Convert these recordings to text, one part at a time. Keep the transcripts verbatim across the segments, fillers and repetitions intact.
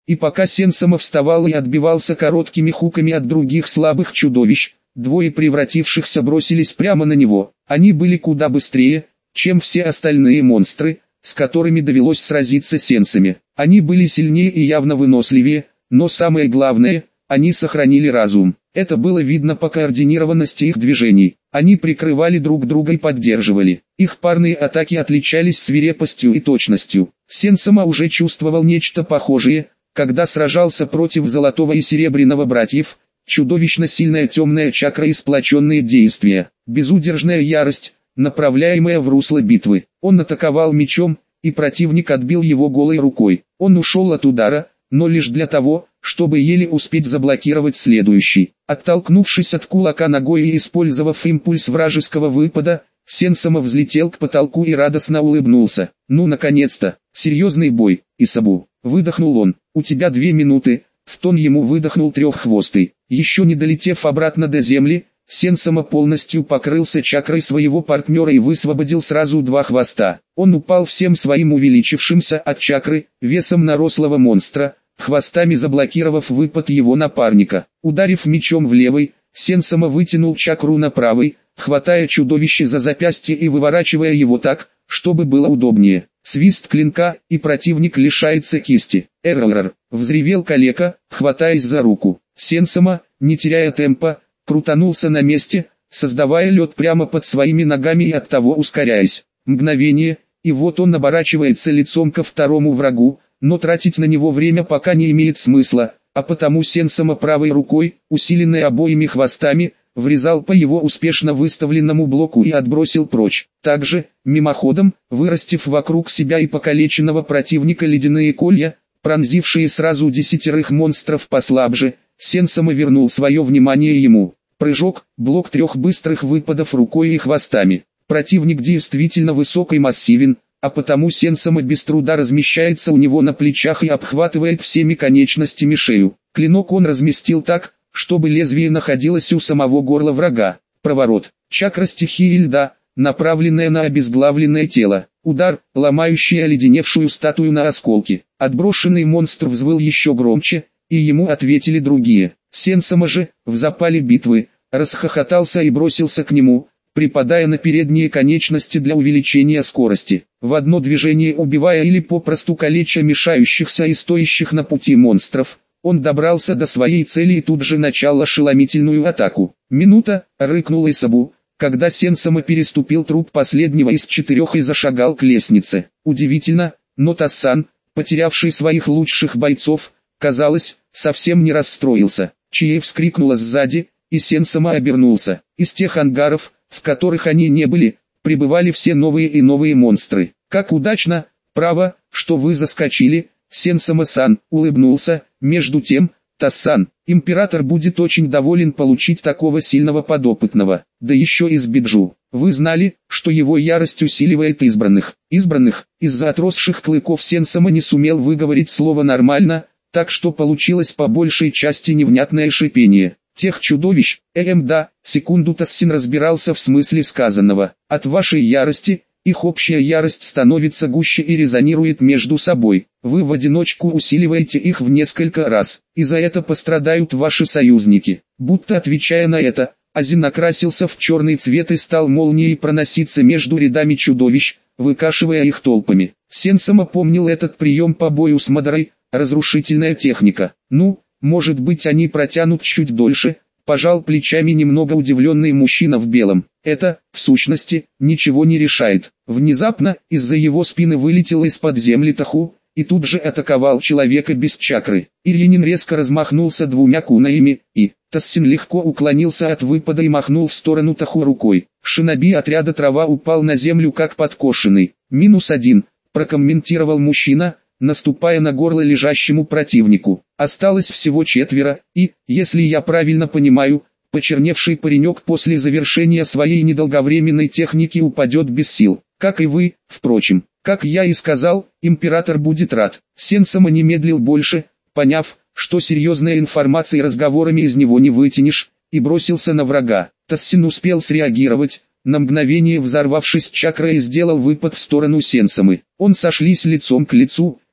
И пока Сенсама вставал и отбивался короткими хуками от других слабых чудовищ, двое превратившихся бросились прямо на него. Они были куда быстрее, чем все остальные монстры, с которыми довелось сразиться Сенсаме. Они были сильнее и явно выносливее, но самое главное, они сохранили разум. Это было видно по координированности их движений. Они прикрывали друг друга и поддерживали. Их парные атаки отличались свирепостью и точностью. Сенсама уже чувствовал нечто похожее, когда сражался против Золотого и Серебряного братьев. Чудовищно сильная темная чакра и сплоченные действия. Безудержная ярость, направляемая в русло битвы. Он атаковал мечом, и противник отбил его голой рукой. Он ушел от удара, но лишь для того, чтобы еле успеть заблокировать следующий. Оттолкнувшись от кулака ногой и использовав импульс вражеского выпада, Сенсама взлетел к потолку и радостно улыбнулся. «Ну, наконец-то! Серьезный бой, Исабу!» Выдохнул он. «У тебя две минуты!» В тон ему выдохнул треххвостый. Еще не долетев обратно до земли, Сенсама полностью покрылся чакрой своего партнера и высвободил сразу два хвоста. Он упал всем своим увеличившимся от чакры, весом на рослого монстра, хвостами заблокировав выпад его напарника. Ударив мечом в левый, Сенсама вытянул чакру на правый, хватая чудовище за запястье и выворачивая его так, чтобы было удобнее. Свист клинка, и противник лишается кисти. «Эррор!» — взревел калека, хватаясь за руку. Сенсама, не теряя темпа, крутанулся на месте, создавая лед прямо под своими ногами и оттого ускоряясь. Мгновение, и вот он оборачивается лицом ко второму врагу, но тратить на него время пока не имеет смысла, а потому Сенсама правой рукой, усиленной обоими хвостами, врезал по его успешно выставленному блоку и отбросил прочь. Также, мимоходом, вырастив вокруг себя и покалеченного противника ледяные колья, пронзившие сразу десятерых монстров послабже, Сенсама вернул свое внимание ему. Прыжок, блок трех быстрых выпадов рукой и хвостами. Противник действительно высок и массивен, а потому Сенсама без труда размещается у него на плечах и обхватывает всеми конечностями шею. Клинок он разместил так, чтобы лезвие находилось у самого горла врага. Проворот, чакра стихии льда, направленная на обезглавленное тело. Удар, ломающий оледеневшую статую на осколки. Отброшенный монстр взвыл еще громче, и ему ответили другие. Сенсама же, в запале битвы, расхохотался и бросился к нему, припадая на передние конечности для увеличения скорости. В одно движение убивая или попросту калеча мешающихся и стоящих на пути монстров, он добрался до своей цели и тут же начал ошеломительную атаку. «Минута!» — рыкнул Исабу, когда Сенсама переступил труп последнего из четырех и зашагал к лестнице. Удивительно, но Тассан, потерявший своих лучших бойцов, казалось, совсем не расстроился. Чиэй вскрикнула сзади, и Сенсама обернулся. Из тех ангаров, в которых они не были, прибывали все новые и новые монстры. «Как удачно, право, что вы заскочили!» Сенсама-сан улыбнулся. «Между тем, Тассан, император будет очень доволен получить такого сильного подопытного, да еще из Биджу. Вы знали, что его ярость усиливает избранных?» Избранных, из-за отросших клыков Сенсама не сумел выговорить слово нормально, так что получилось по большей части невнятное шипение. «Тех чудовищ, эм да», секунду Тассин разбирался в смысле сказанного. «От вашей ярости, их общая ярость становится гуще и резонирует между собой. Вы в одиночку усиливаете их в несколько раз, и за это пострадают ваши союзники». Будто отвечая на это, Азин окрасился в черный цвет и стал молнией проноситься между рядами чудовищ, выкашивая их толпами. Сенсама помнил этот прием по бою с Мадарой, разрушительная техника. «Ну, может быть, они протянут чуть дольше», пожал плечами немного удивленный мужчина в белом. «Это, в сущности, ничего не решает». Внезапно, из-за его спины вылетел из-под земли Таху, и тут же атаковал человека без чакры. Иринин резко размахнулся двумя кунаями, и Тассин легко уклонился от выпада и махнул в сторону Таху рукой. Шиноби отряда Трава упал на землю как подкошенный. «Минус один», прокомментировал мужчина, наступая на горло лежащему противнику. Осталось всего четверо, и, если я правильно понимаю, почерневший паренек после завершения своей недолговременной техники упадет без сил. Как и вы, впрочем. Как я и сказал, император будет рад. Сенсама не медлил больше, поняв, что серьезной информации разговорами из него не вытянешь, и бросился на врага. Тассин успел среагировать, на мгновение взорвавшись чакрой и сделал выпад в сторону Сенсамы. Он сошлись лицом к лицу,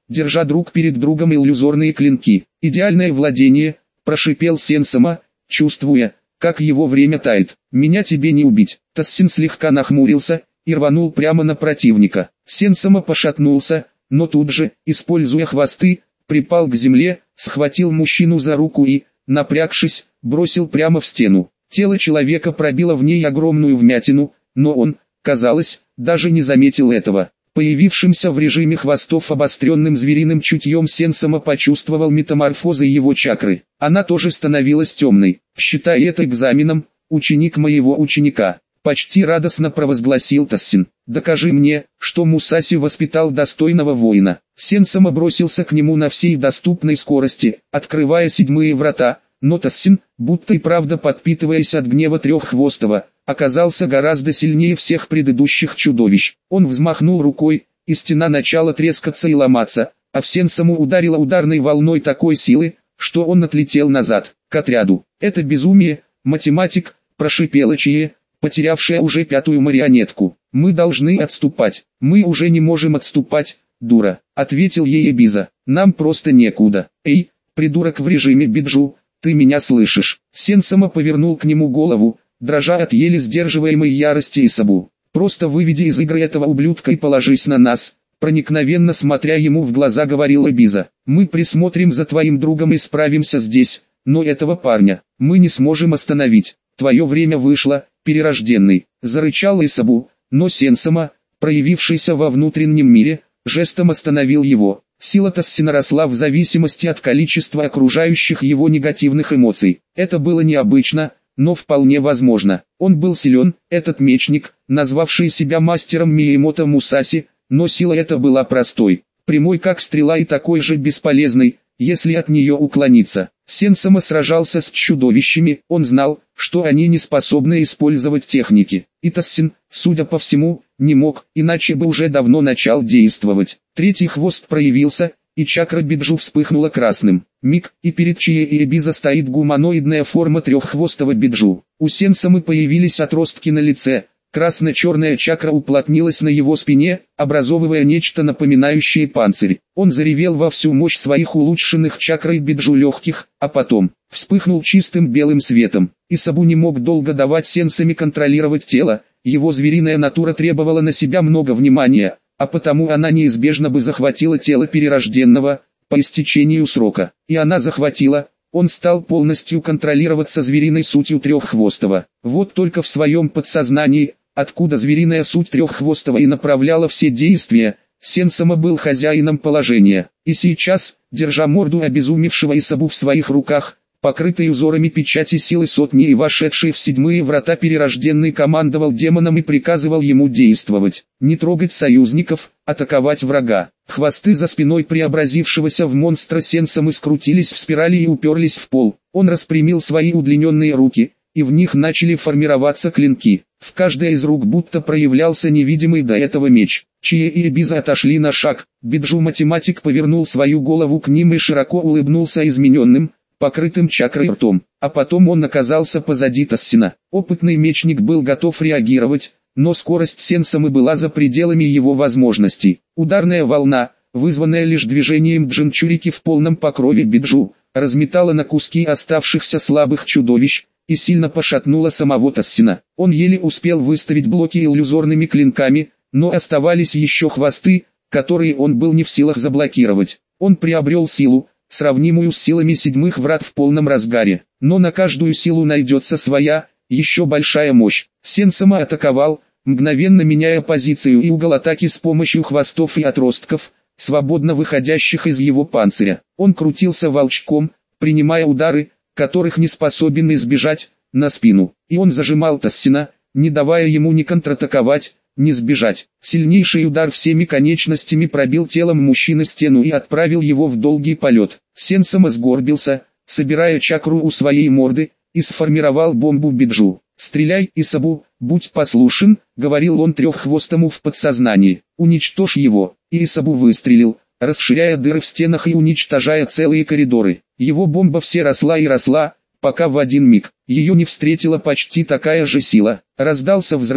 держа друг перед другом иллюзорные клинки. «Идеальное владение», – прошипел Сенсама, чувствуя, как его время тает. «Меня тебе не убить». Тассин слегка нахмурился и рванул прямо на противника. Сенсама пошатнулся, но тут же, используя хвосты, припал к земле, схватил мужчину за руку и, напрягшись, бросил прямо в стену. Тело человека пробило в ней огромную вмятину, но он, казалось, даже не заметил этого. Появившимся в режиме хвостов обостренным звериным чутьем Сенсама почувствовал метаморфозы его чакры. Она тоже становилась темной. «Считай это экзаменом, ученик моего ученика», — почти радостно провозгласил Тассин. «Докажи мне, что Мусаси воспитал достойного воина». Сенсама бросился к нему на всей доступной скорости, открывая седьмые врата, но Тассин, будто и правда подпитываясь от гнева треххвостого, оказался гораздо сильнее всех предыдущих чудовищ. Он взмахнул рукой, и стена начала трескаться и ломаться, а в Сенсаму ударила ударной волной такой силы, что он отлетел назад, к отряду. «Это безумие, математик», – прошипела Чие, потерявшая уже пятую марионетку. «Мы должны отступать». «Мы уже не можем отступать, дура», – ответил ей Эбиза. «Нам просто некуда». «Эй, придурок в режиме биджу, ты меня слышишь?» Сенсама повернул к нему голову, дрожа от еле сдерживаемой ярости Исабу. «Просто выведи из игры этого ублюдка и положись на нас», — проникновенно смотря ему в глаза говорил Эбиза. «Мы присмотрим за твоим другом и справимся здесь, но этого парня мы не сможем остановить. Твое время вышло, перерожденный», — зарычал Исабу, но Сенсама, проявившийся во внутреннем мире, жестом остановил его. Сила Тассина росла в зависимости от количества окружающих его негативных эмоций. Это было необычно, но вполне возможно. Он был силен, этот мечник, назвавший себя мастером Миямото Мусаси, но сила эта была простой, прямой как стрела и такой же бесполезной, если от нее уклониться. Сенсама сражался с чудовищами, он знал, что они не способны использовать техники. И Тассин, судя по всему, не мог, иначе бы уже давно начал действовать. Третий хвост проявился, и чакра биджу вспыхнула красным. Миг, и перед Чие и Эбиза стоит гуманоидная форма треххвостого биджу. У Сенсамы появились отростки на лице, красно-черная чакра уплотнилась на его спине, образовывая нечто напоминающее панцирь. Он заревел во всю мощь своих улучшенных чакрой биджу легких, а потом вспыхнул чистым белым светом. Исабу не мог долго давать Сенсаме контролировать тело, его звериная натура требовала на себя много внимания, а потому она неизбежно бы захватила тело перерожденного, по истечению срока. И она захватила, он стал полностью контролироваться звериной сутью треххвостого. Вот только в своем подсознании, откуда звериная суть треххвостого и направляла все действия, Сенсама был хозяином положения. И сейчас, держа морду обезумевшего Исабу в своих руках, покрытый узорами печати силы сотни и вошедший в седьмые врата перерожденный командовал демоном и приказывал ему действовать. Не трогать союзников, атаковать врага. Хвосты за спиной преобразившегося в монстра Сенсамы скрутились в спирали и уперлись в пол. Он распрямил свои удлиненные руки, и в них начали формироваться клинки. В каждой из рук будто проявлялся невидимый до этого меч. Чие и Эбиза отошли на шаг. Биджу-математик повернул свою голову к ним и широко улыбнулся измененным, покрытым чакрой ртом, а потом он оказался позади Тассина. Опытный мечник был готов реагировать, но скорость Сенсамы была за пределами его возможностей. Ударная волна, вызванная лишь движением Джинчурики в полном покрове биджу, разметала на куски оставшихся слабых чудовищ, и сильно пошатнула самого Тассина. Он еле успел выставить блоки иллюзорными клинками, но оставались еще хвосты, которые он был не в силах заблокировать. Он приобрел силу, сравнимую с силами седьмых врат в полном разгаре, но на каждую силу найдется своя, еще большая мощь. Сенсама атаковал, мгновенно меняя позицию и угол атаки с помощью хвостов и отростков, свободно выходящих из его панциря. Он крутился волчком, принимая удары, которых не способен избежать, на спину, и он зажимал Тассина, не давая ему ни контратаковать, ни сбежать. Сильнейший удар всеми конечностями пробил телом мужчины стену и отправил его в долгий полет. Сенсама сгорбился, собирая чакру у своей морды, и сформировал бомбу биджу. «Стреляй, Исабу, будь послушен», — говорил он треххвостому в подсознании. «Уничтожь его». И Исабу выстрелил, расширяя дыры в стенах и уничтожая целые коридоры. Его бомба все росла и росла, пока в один миг ее не встретила почти такая же сила. Раздался взрыв,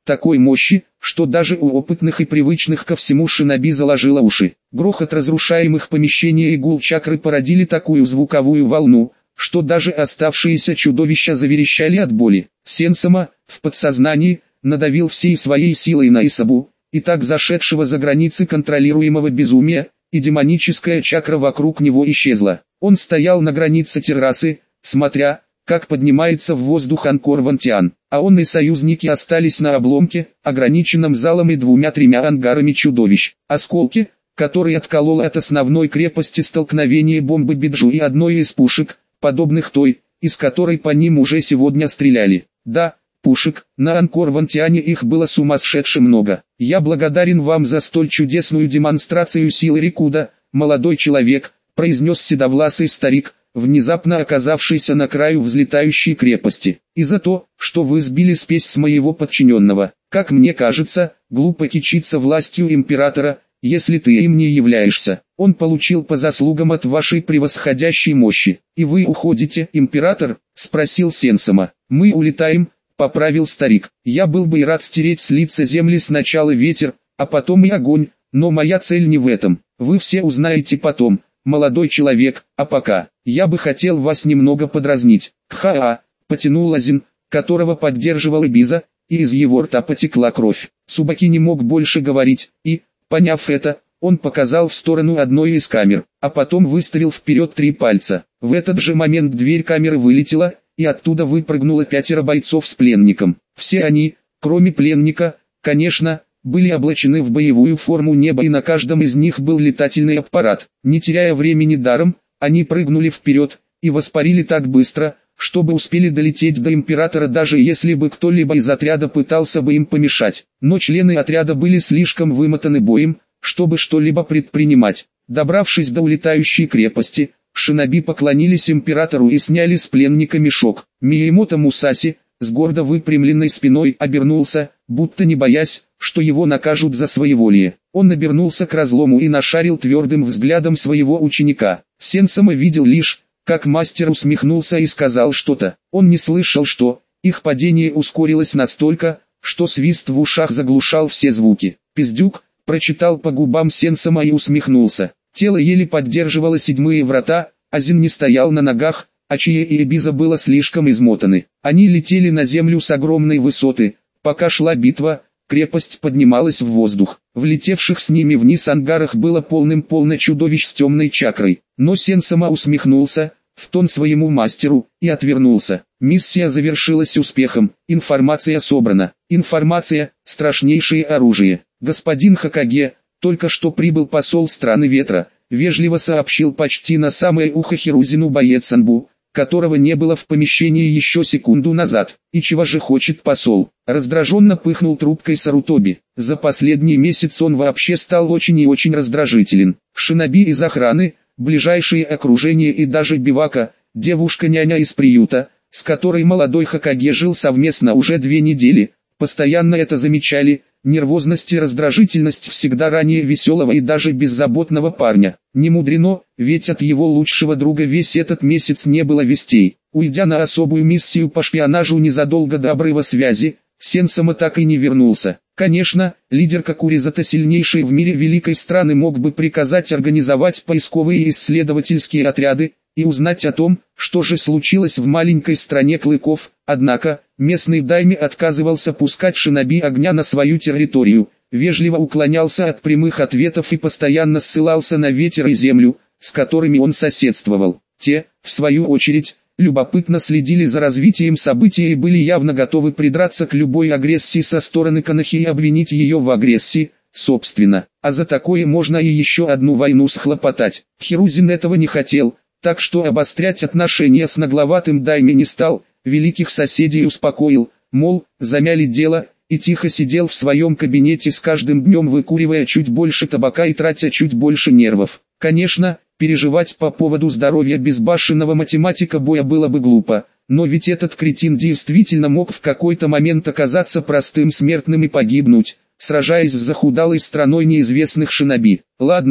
такой мощи, что даже у опытных и привычных ко всему шиноби заложило уши. Грохот разрушаемых помещений и гул чакры породили такую звуковую волну, что даже оставшиеся чудовища заверещали от боли. Сенсама, в подсознании, надавил всей своей силой на Исабу, и так зашедшего за границы контролируемого безумия, и демоническая чакра вокруг него исчезла. Он стоял на границе террасы, смотря, как поднимается в воздух Анкор Вантиан, а он и союзники остались на обломке, ограниченном залом и двумя-тремя ангарами чудовищ. Осколки, которые откололо от основной крепости столкновение бомбы Биджу и одной из пушек, подобных той, из которой по ним уже сегодня стреляли. Да, пушек, на Анкор Вантиане их было сумасшедше много. Я благодарен вам за столь чудесную демонстрацию силы Рикуда, молодой человек, произнес седовласый старик, внезапно оказавшийся на краю взлетающей крепости, и за то, что вы сбили спесь с моего подчиненного. Как мне кажется, глупо кичиться властью императора, если ты им не являешься. Он получил по заслугам от вашей превосходящей мощи. И вы уходите, император? Спросил Сенсама. Мы улетаем, поправил старик. Я был бы и рад стереть с лица земли сначала ветер, а потом и огонь, но моя цель не в этом. Вы все узнаете потом, молодой человек, а пока, я бы хотел вас немного подразнить. Кха-а, потянул Азин, которого поддерживал Ибиза, и из его рта потекла кровь. Субаки не мог больше говорить, и, поняв это, он показал в сторону одной из камер, а потом выставил вперед три пальца. В этот же момент дверь камеры вылетела, и оттуда выпрыгнуло пятеро бойцов с пленником. Все они, кроме пленника, конечно, были облачены в боевую форму неба, и на каждом из них был летательный аппарат. Не теряя времени даром, они прыгнули вперед, и воспарили так быстро, чтобы успели долететь до императора, даже если бы кто-либо из отряда пытался бы им помешать. Но члены отряда были слишком вымотаны боем, чтобы что-либо предпринимать. Добравшись до улетающей крепости, шиноби поклонились императору и сняли с пленника мешок. Миямото Мусаси, с гордо выпрямленной спиной, обернулся, будто не боясь, что его накажут за своеволие. Он обернулся к разлому и нашарил твердым взглядом своего ученика. Сенсама видел лишь, как мастер усмехнулся и сказал что-то. Он не слышал, что их падение ускорилось настолько, что свист в ушах заглушал все звуки. «Пиздюк», прочитал по губам Сенсама и усмехнулся. Тело еле поддерживало седьмые врата, Азин не стоял на ногах, а Чие и Эбиза было слишком измотаны. Они летели на землю с огромной высоты. Пока шла битва, крепость поднималась в воздух. В летевших с ними вниз ангарах было полным-полно чудовищ с темной чакрой. Но Сенсама усмехнулся, в тон своему мастеру, и отвернулся. Миссия завершилась успехом, информация собрана. Информация – страшнейшее оружие. Господин Хокаге, только что прибыл посол страны ветра, вежливо сообщил почти на самое ухо Хирузину боец Анбу, которого не было в помещении еще секунду назад. И чего же хочет посол? Раздраженно пыхнул трубкой Сарутоби. За последний месяц он вообще стал очень и очень раздражителен. Шиноби из охраны, ближайшее окружение и даже бивака, девушка-няня из приюта, с которой молодой Хокаге жил совместно уже две недели, постоянно это замечали. Нервозность и раздражительность всегда ранее веселого и даже беззаботного парня. Не мудрено, ведь от его лучшего друга весь этот месяц не было вестей. Уйдя на особую миссию по шпионажу незадолго до обрыва связи, Сенсама так и не вернулся. Конечно, лидер Кокуризата, сильнейший в мире великой страны, мог бы приказать организовать поисковые и исследовательские отряды, и узнать о том, что же случилось в маленькой стране клыков, однако, местный дайми отказывался пускать шиноби огня на свою территорию, вежливо уклонялся от прямых ответов и постоянно ссылался на ветер и землю, с которыми он соседствовал. Те, в свою очередь, любопытно следили за развитием событий и были явно готовы придраться к любой агрессии со стороны Канахи и обвинить ее в агрессии, собственно. А за такое можно и еще одну войну схлопотать. Хирузин этого не хотел, так что обострять отношения с нагловатым дайми не стал, великих соседей успокоил, мол, замяли дело, и тихо сидел в своем кабинете, с каждым днем выкуривая чуть больше табака и тратя чуть больше нервов. Конечно, переживать по поводу здоровья безбашенного математика боя было бы глупо, но ведь этот кретин действительно мог в какой-то момент оказаться простым смертным и погибнуть, сражаясь с захудалой страной неизвестных шиноби. Ладно,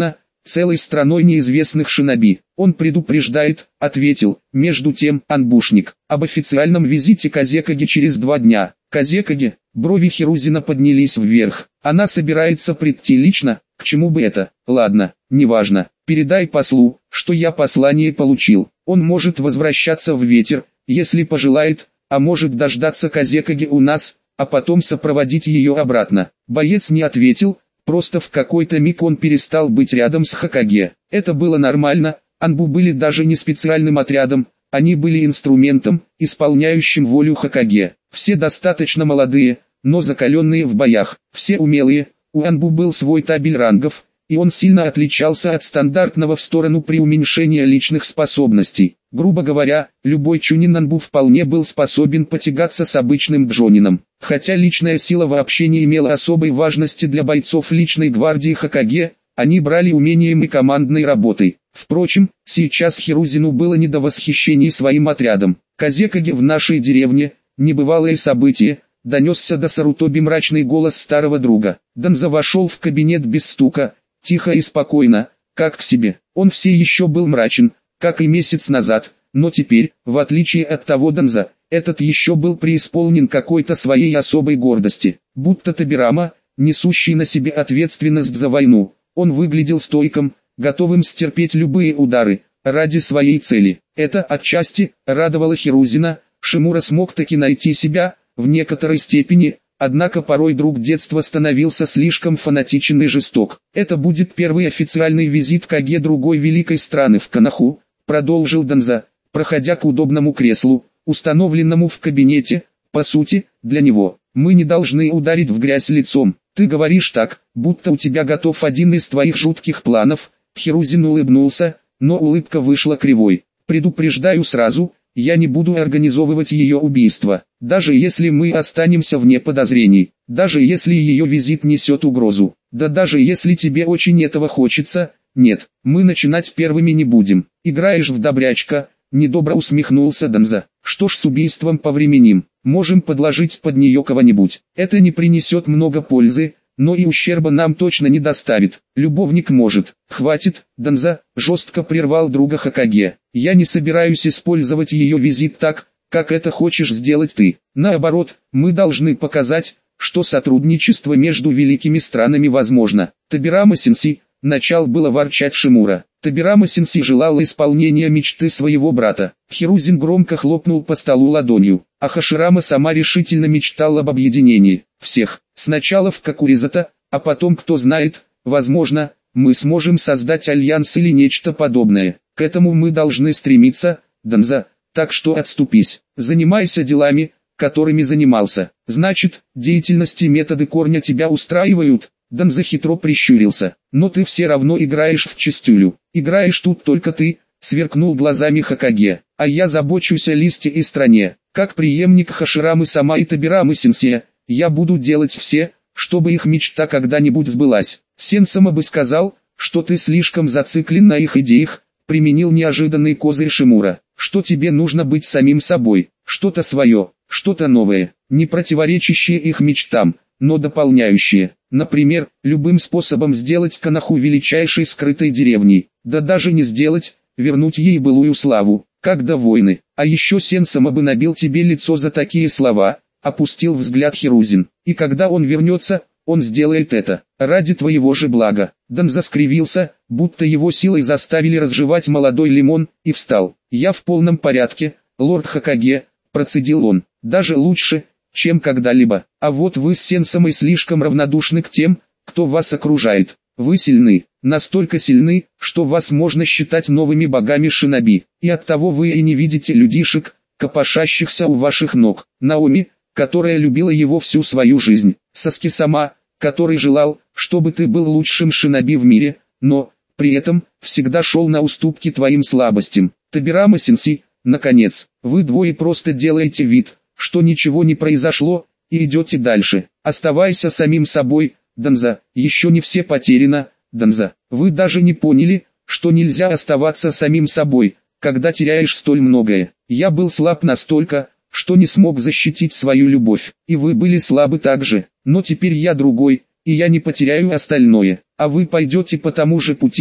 целой страной неизвестных шиноби. Он предупреждает, ответил, между тем, Анбушник, об официальном визите Казекаги через два дня. Казекаги, брови Хирузина поднялись вверх. Она собирается прийти лично, к чему бы это? Ладно, неважно. Передай послу, что я послание получил. Он может возвращаться в ветер, если пожелает, а может дождаться Казекаги у нас, а потом сопроводить ее обратно. Боец не ответил, просто в какой-то миг он перестал быть рядом с Хокаге. Это было нормально, Анбу были даже не специальным отрядом, они были инструментом, исполняющим волю Хокаге. Все достаточно молодые, но закаленные в боях, все умелые, у Анбу был свой табель рангов, и он сильно отличался от стандартного в сторону преуменьшения личных способностей. Грубо говоря, любой чунин Анбу вполне был способен потягаться с обычным джонином. Хотя личная сила вообще не имела особой важности для бойцов личной гвардии Хокаге, они брали умением и командной работой. Впрочем, сейчас Хирузину было не до восхищений своим отрядом. Казекаге в нашей деревне, небывалое событие, донесся до Сарутоби мрачный голос старого друга. Данза вошел в кабинет без стука, тихо и спокойно, как к себе. Он все еще был мрачен, как и месяц назад, но теперь, в отличие от того Данза, этот еще был преисполнен какой-то своей особой гордости. Будто Табирама, несущий на себе ответственность за войну, он выглядел стойком, готовым стерпеть любые удары, ради своей цели. Это отчасти радовало Хирузина. Шимура смог таки найти себя, в некоторой степени, однако порой друг детства становился слишком фанатичен и жесток. Это будет первый официальный визит Каге другой великой страны в Коноху, продолжил Данза, проходя к удобному креслу, установленному в кабинете. По сути, для него, мы не должны ударить в грязь лицом. Ты говоришь так, будто у тебя готов один из твоих жутких планов. Хирузин улыбнулся, но улыбка вышла кривой. Предупреждаю сразу, я не буду организовывать ее убийство, даже если мы останемся вне подозрений, даже если ее визит несет угрозу, да даже если тебе очень этого хочется. Нет, мы начинать первыми не будем. Играешь в добрячка, недобро усмехнулся Данза. Что ж, с убийством повременим, можем подложить под нее кого-нибудь. Это не принесет много пользы, но и ущерба нам точно не доставит. Любовник может. Хватит, Данза, жестко прервал друга Хокаге. Я не собираюсь использовать ее визит так, как это хочешь сделать ты. Наоборот, мы должны показать, что сотрудничество между великими странами возможно. Табирама-сенси, начал было ворчать Шимура. Табирама-сенси желал исполнения мечты своего брата. Хирузин громко хлопнул по столу ладонью, а Хаширама сама решительно мечтала об объединении всех. Сначала в Какуризата, а потом, кто знает, возможно, мы сможем создать альянс или нечто подобное. К этому мы должны стремиться, Данза, так что отступись, занимайся делами, которыми занимался. Значит, деятельность и методы корня тебя устраивают? Данза хитро прищурился. Но ты все равно играешь в чистюлю. Играешь тут только ты, сверкнул глазами Хокаге. А я забочусь о листе и стране. Как преемник Хаширамы сама и Табирамы Сенсея, я буду делать все, чтобы их мечта когда-нибудь сбылась. Сенсама бы сказал, что ты слишком зациклен на их идеях, применил неожиданный козырь Шимура. Что тебе нужно быть самим собой, что-то свое, что-то новое, не противоречащее их мечтам, но дополняющее. Например, любым способом сделать Коноху величайшей скрытой деревней, да даже не сделать, вернуть ей былую славу, как до войны. А еще Сенсама бы набил тебе лицо за такие слова, опустил взгляд Хирузин. И когда он вернется, он сделает это, ради твоего же блага. Данза скривился, будто его силой заставили разжевать молодой лимон, и встал. Я в полном порядке, лорд Хокаге, процедил он, даже лучше, чем когда-либо. А вот вы с Сенсамой слишком равнодушны к тем, кто вас окружает. Вы сильны, настолько сильны, что вас можно считать новыми богами шиноби. И оттого вы и не видите людишек, копошащихся у ваших ног. Наоми, которая любила его всю свою жизнь. Саски сама, который желал, чтобы ты был лучшим шиноби в мире, но, при этом, всегда шел на уступки твоим слабостям. Табирама Сенси, наконец, вы двое просто делаете вид, что ничего не произошло, и идете дальше. Оставайся самим собой, Данза, еще не все потеряно, Данза. Вы даже не поняли, что нельзя оставаться самим собой, когда теряешь столь многое. Я был слаб настолько, что не смог защитить свою любовь, и вы были слабы также, но теперь я другой, и я не потеряю остальное, а вы пойдете по тому же пути,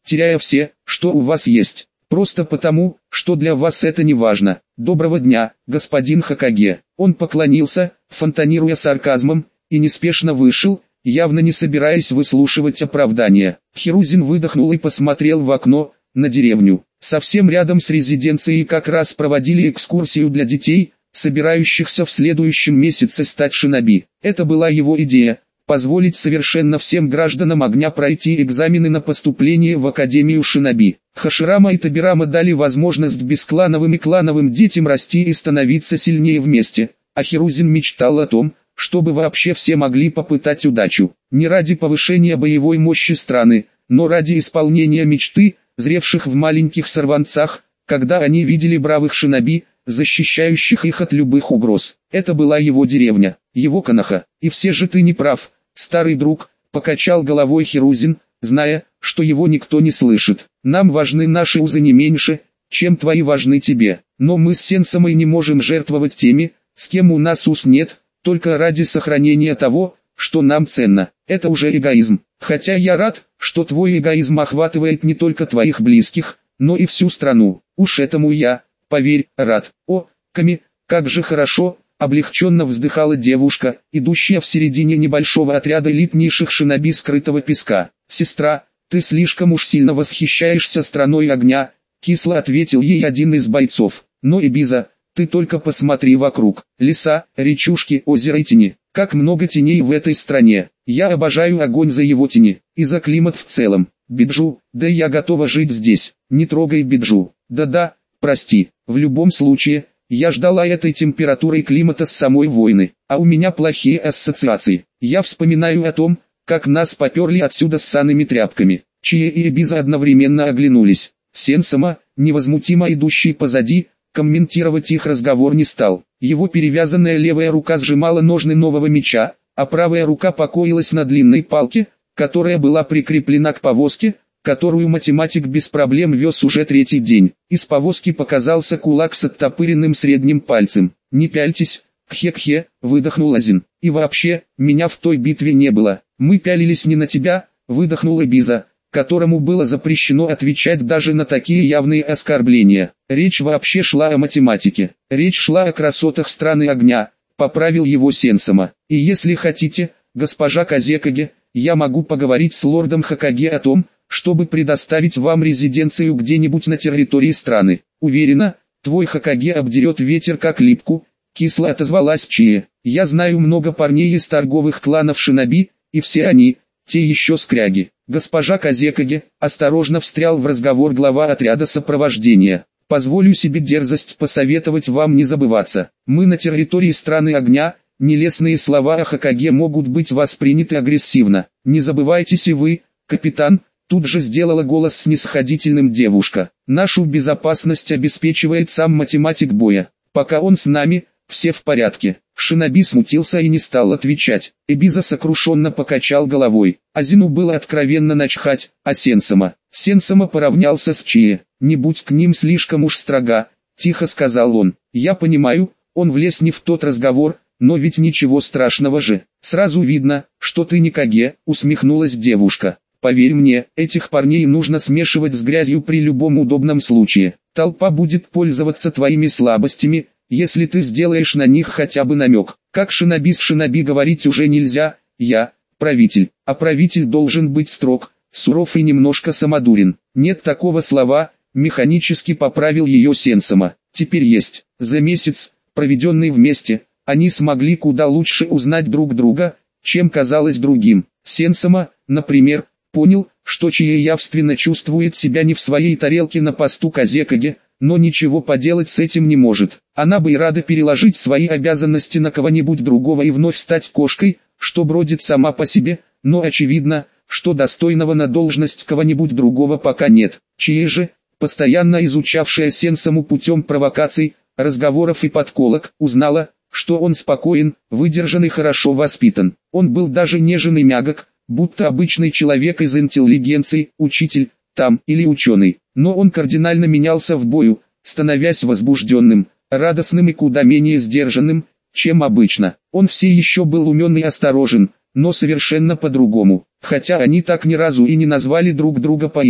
теряя все, что у вас есть. Просто потому, что для вас это не важно. Доброго дня, господин Хокаге. Он поклонился, фонтанируя сарказмом, и неспешно вышел, явно не собираясь выслушивать оправдания. Хирузин выдохнул и посмотрел в окно, на деревню. Совсем рядом с резиденцией как раз проводили экскурсию для детей, собирающихся в следующем месяце стать шиноби. Это была его идея. Позволить совершенно всем гражданам огня пройти экзамены на поступление в Академию шиноби. Хаширама и Табирама дали возможность бесклановым и клановым детям расти и становиться сильнее вместе, а Хирузин мечтал о том, чтобы вообще все могли попытать удачу. Не ради повышения боевой мощи страны, но ради исполнения мечты, зревших в маленьких сорванцах, когда они видели бравых шиноби, защищающих их от любых угроз. Это была его деревня, его Коноха. И все же ты не прав, старый друг, покачал головой Хирузин, зная, что его никто не слышит. Нам важны наши узы не меньше, чем твои важны тебе. Но мы с Сенсомой не можем жертвовать теми, с кем у нас уз нет, только ради сохранения того, что нам ценно. Это уже эгоизм. Хотя я рад, что твой эгоизм охватывает не только твоих близких, но и всю страну. Уж этому я, поверь, рад. О, Ками, как же хорошо, облегченно вздыхала девушка, идущая в середине небольшого отряда элитнейших шиноби скрытого песка. Сестра, ты слишком уж сильно восхищаешься страной огня, кисло ответил ей один из бойцов. Но Эбиза, ты только посмотри вокруг. Леса, речушки, озера и тени. Как много теней в этой стране. Я обожаю огонь за его тени, и за климат в целом. Биджу, да я готова жить здесь. Не трогай Биджу. Да-да, прости. В любом случае, я ждала этой температуры и климата с самой войны. А у меня плохие ассоциации. Я вспоминаю о том, как нас поперли отсюда с санными тряпками. Чия и Эбиза одновременно оглянулись. Сенсома, невозмутимо идущий позади, комментировать их разговор не стал. Его перевязанная левая рука сжимала ножны нового меча, а правая рука покоилась на длинной палке, которая была прикреплена к повозке, которую математик без проблем вез уже третий день. Из повозки показался кулак с оттопыренным средним пальцем. «Не пяльтесь, кхе-кхе», выдохнул Азин. «И вообще, меня в той битве не было. Мы пялились не на тебя», выдохнул Эбиза, которому было запрещено отвечать даже на такие явные оскорбления. Речь вообще шла о математике. Речь шла о красотах страны огня, поправил его Сенсома. И если хотите, госпожа Казекаге, я могу поговорить с лордом Хокаге о том, чтобы предоставить вам резиденцию где-нибудь на территории страны. Уверена, твой Хокаге обдерет ветер как липку, кисло отозвалась Чия. Я знаю много парней из торговых кланов шиноби, и все они, те еще скряги. Госпожа Казекаге, осторожно встрял в разговор глава отряда сопровождения. Позволю себе дерзость посоветовать вам не забываться. Мы на территории страны огня, нелестные слова о Хокаге могут быть восприняты агрессивно. Не забывайтесь и вы, капитан, тут же сделала голос снисходительным девушка. Нашу безопасность обеспечивает сам математик боя. Пока он с нами, все в порядке. Шиноби смутился и не стал отвечать. Эбиза сокрушенно покачал головой. Азину было откровенно начхать, а Сенсома. Сенсома поравнялся с Чие. «Не будь к ним слишком уж строга», — тихо сказал он. «Я понимаю, он влез не в тот разговор, но ведь ничего страшного же. Сразу видно, что ты не Каге», — усмехнулась девушка. «Поверь мне, этих парней нужно смешивать с грязью при любом удобном случае. Толпа будет пользоваться твоими слабостями, если ты сделаешь на них хотя бы намек. Как шиноби с шиноби говорить уже нельзя, я, правитель, а правитель должен быть строг, суров и немножко самодурен. Нет такого слова», — механически поправил ее Сенсома. «Теперь есть. За месяц, проведенный вместе, они смогли куда лучше узнать друг друга, чем казалось другим. Сенсома, например, понял, что Чия явственно чувствует себя не в своей тарелке на посту Казекаге, но ничего поделать с этим не может. Она бы и рада переложить свои обязанности на кого-нибудь другого и вновь стать кошкой, что бродит сама по себе, но очевидно, что достойного на должность кого-нибудь другого пока нет. Чия же, постоянно изучавшая Сенсому путем провокаций, разговоров и подколок, узнала, что он спокоен, выдержан и хорошо воспитан. Он был даже нежен и мягок, будто обычный человек из интеллигенции, учитель, там, или ученый. Но он кардинально менялся в бою, становясь возбужденным, радостным и куда менее сдержанным, чем обычно. Он все еще был умен и осторожен, но совершенно по-другому. Хотя они так ни разу и не назвали друг друга по имени.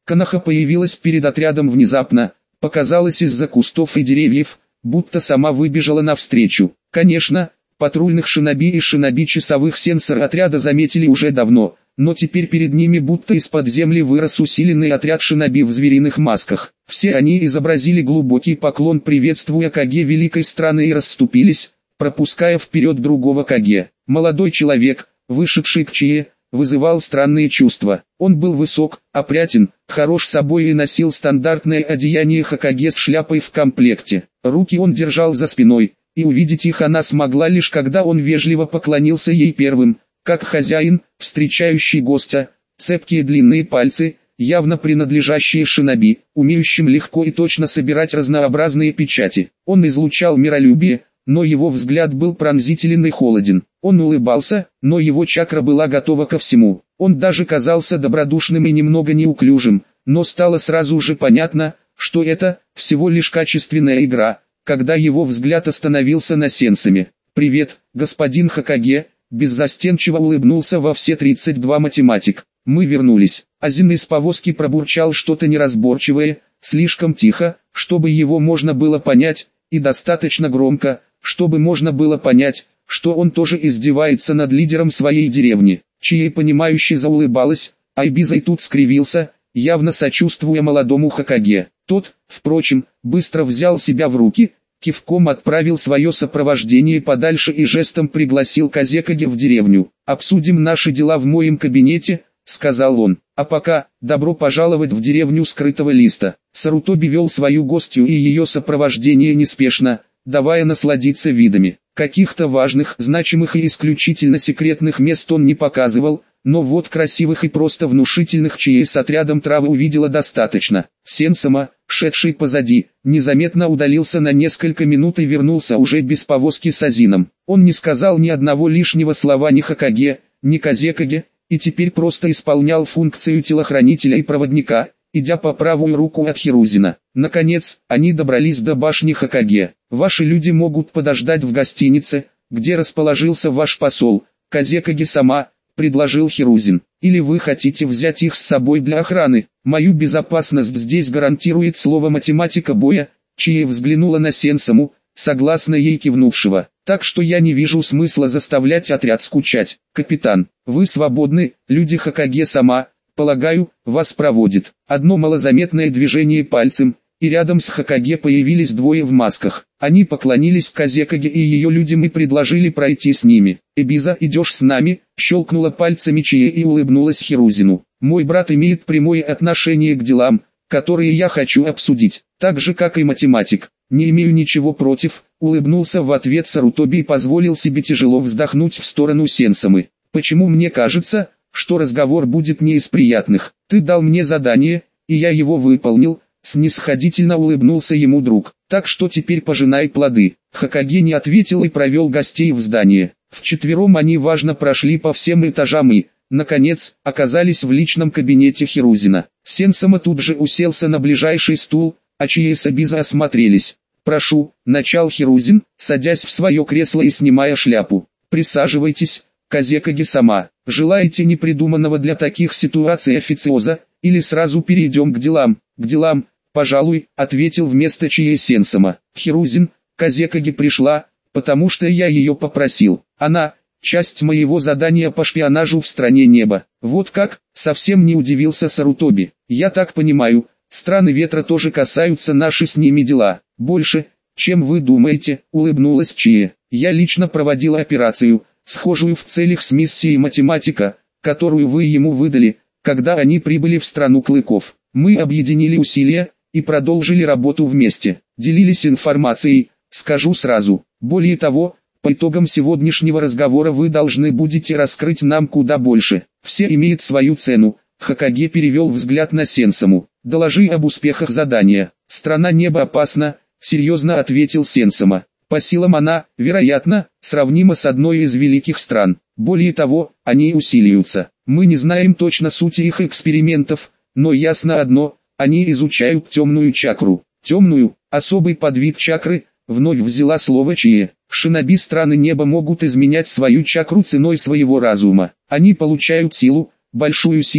Канаха появилась перед отрядом внезапно, показалась из-за кустов и деревьев, будто сама выбежала навстречу. Конечно, патрульных шиноби и шиноби часовых сенсор отряда заметили уже давно, но теперь перед ними будто из-под земли вырос усиленный отряд шиноби в звериных масках. Все они изобразили глубокий поклон, приветствуя Каге великой страны, и расступились, пропуская вперед другого Каге. Молодой человек, вышедший к Чие, вызывал странные чувства. Он был высок, опрятен, хорош собой и носил стандартное одеяние Хокаге с шляпой в комплекте. Руки он держал за спиной, и увидеть их она смогла лишь когда он вежливо поклонился ей первым, как хозяин, встречающий гостя. Цепкие длинные пальцы, явно принадлежащие шиноби, умеющим легко и точно собирать разнообразные печати. Он излучал миролюбие, но его взгляд был пронзителен и холоден. Он улыбался, но его чакра была готова ко всему. Он даже казался добродушным и немного неуклюжим, но стало сразу же понятно, что это всего лишь качественная игра, когда его взгляд остановился на сенсами. «Привет, господин Хокаге», беззастенчиво улыбнулся во все тридцать два математик. «Мы вернулись». Азин из повозки пробурчал что-то неразборчивое, слишком тихо, чтобы его можно было понять, и достаточно громко, чтобы можно было понять, что он тоже издевается над лидером своей деревни. Чие понимающе заулыбалась, а Ибиза и тут скривился, явно сочувствуя молодому Хокаге. Тот, впрочем, быстро взял себя в руки, кивком отправил свое сопровождение подальше и жестом пригласил Казекаге в деревню. «Обсудим наши дела в моем кабинете», — сказал он. «А пока, добро пожаловать в деревню скрытого листа». Сарутоби вел свою гостью и ее сопровождение неспешно, давая насладиться видами. Каких-то важных, значимых и исключительно секретных мест он не показывал, но вот красивых и просто внушительных Чие с отрядом травы увидела достаточно. Сенсама, шедший позади, незаметно удалился на несколько минут и вернулся уже без повозки с Азином. Он не сказал ни одного лишнего слова ни Хокаге, ни Казекаге, и теперь просто исполнял функцию телохранителя и проводника, идя по правую руку от Хирузина. Наконец, они добрались до башни Хокаге. «Ваши люди могут подождать в гостинице, где расположился ваш посол, Казекаге сама», — предложил Хирузин. «Или вы хотите взять их с собой для охраны? Мою безопасность здесь гарантирует слово математика боя», — Чие взглянула на Сенсаму, согласно ей кивнувшего. «Так что я не вижу смысла заставлять отряд скучать. Капитан, вы свободны, люди Хокаге сама, полагаю, вас проводит». Одно малозаметное движение пальцем, и рядом с Хокаге появились двое в масках. Они поклонились Казекаге и ее людям и предложили пройти с ними. «Эбиза, идешь с нами?» — щелкнула пальцами Чие и улыбнулась Хирузину. «Мой брат имеет прямое отношение к делам, которые я хочу обсудить, так же как и математик». «Не имею ничего против», — улыбнулся в ответ Сарутоби и позволил себе тяжело вздохнуть в сторону Сенсамы. «Почему мне кажется, что разговор будет не из приятных? Ты дал мне задание, и я его выполнил», — снисходительно улыбнулся ему друг. «Так что теперь пожинай плоды». Хокаге не ответил и провел гостей в здание. Вчетвером они важно прошли по всем этажам и, наконец, оказались в личном кабинете Хирузина. Сенсама тут же уселся на ближайший стул, а Чие с Эбиза осмотрелись. «Прошу», — начал Хирузин, садясь в свое кресло и снимая шляпу. «Присаживайтесь, Казекаге сама. Желаете непридуманного для таких ситуаций официоза, или сразу перейдем к делам?» «К делам, пожалуй», — ответил вместо Чие Сенсама. «Хирузин, Казекаге пришла, потому что я ее попросил. Она — часть моего задания по шпионажу в стране неба». «Вот как?» — совсем не удивился Сарутоби. «Я так понимаю, страны ветра тоже касаются наши с ними дела. Больше, чем вы думаете», — улыбнулась Чие. «Я лично проводила операцию, схожую в целях с миссией математика, которую вы ему выдали, когда они прибыли в страну клыков. Мы объединили усилия и продолжили работу вместе, делились информацией, скажу сразу. Более того, по итогам сегодняшнего разговора вы должны будете раскрыть нам куда больше. Все имеют свою цену». Хокаге перевел взгляд на Сенсаму. «Доложи об успехах задания». «Страна неба опасна», — серьезно ответил Сенсама. «По силам она, вероятно, сравнима с одной из великих стран. Более того, они усиливаются. Мы не знаем точно сути их экспериментов, но ясно одно, они изучают темную чакру». «Темную, особый подвид чакры», — вновь взяла слово Чие. «Шиноби страны неба могут изменять свою чакру ценой своего разума. Они получают силу, большую силу,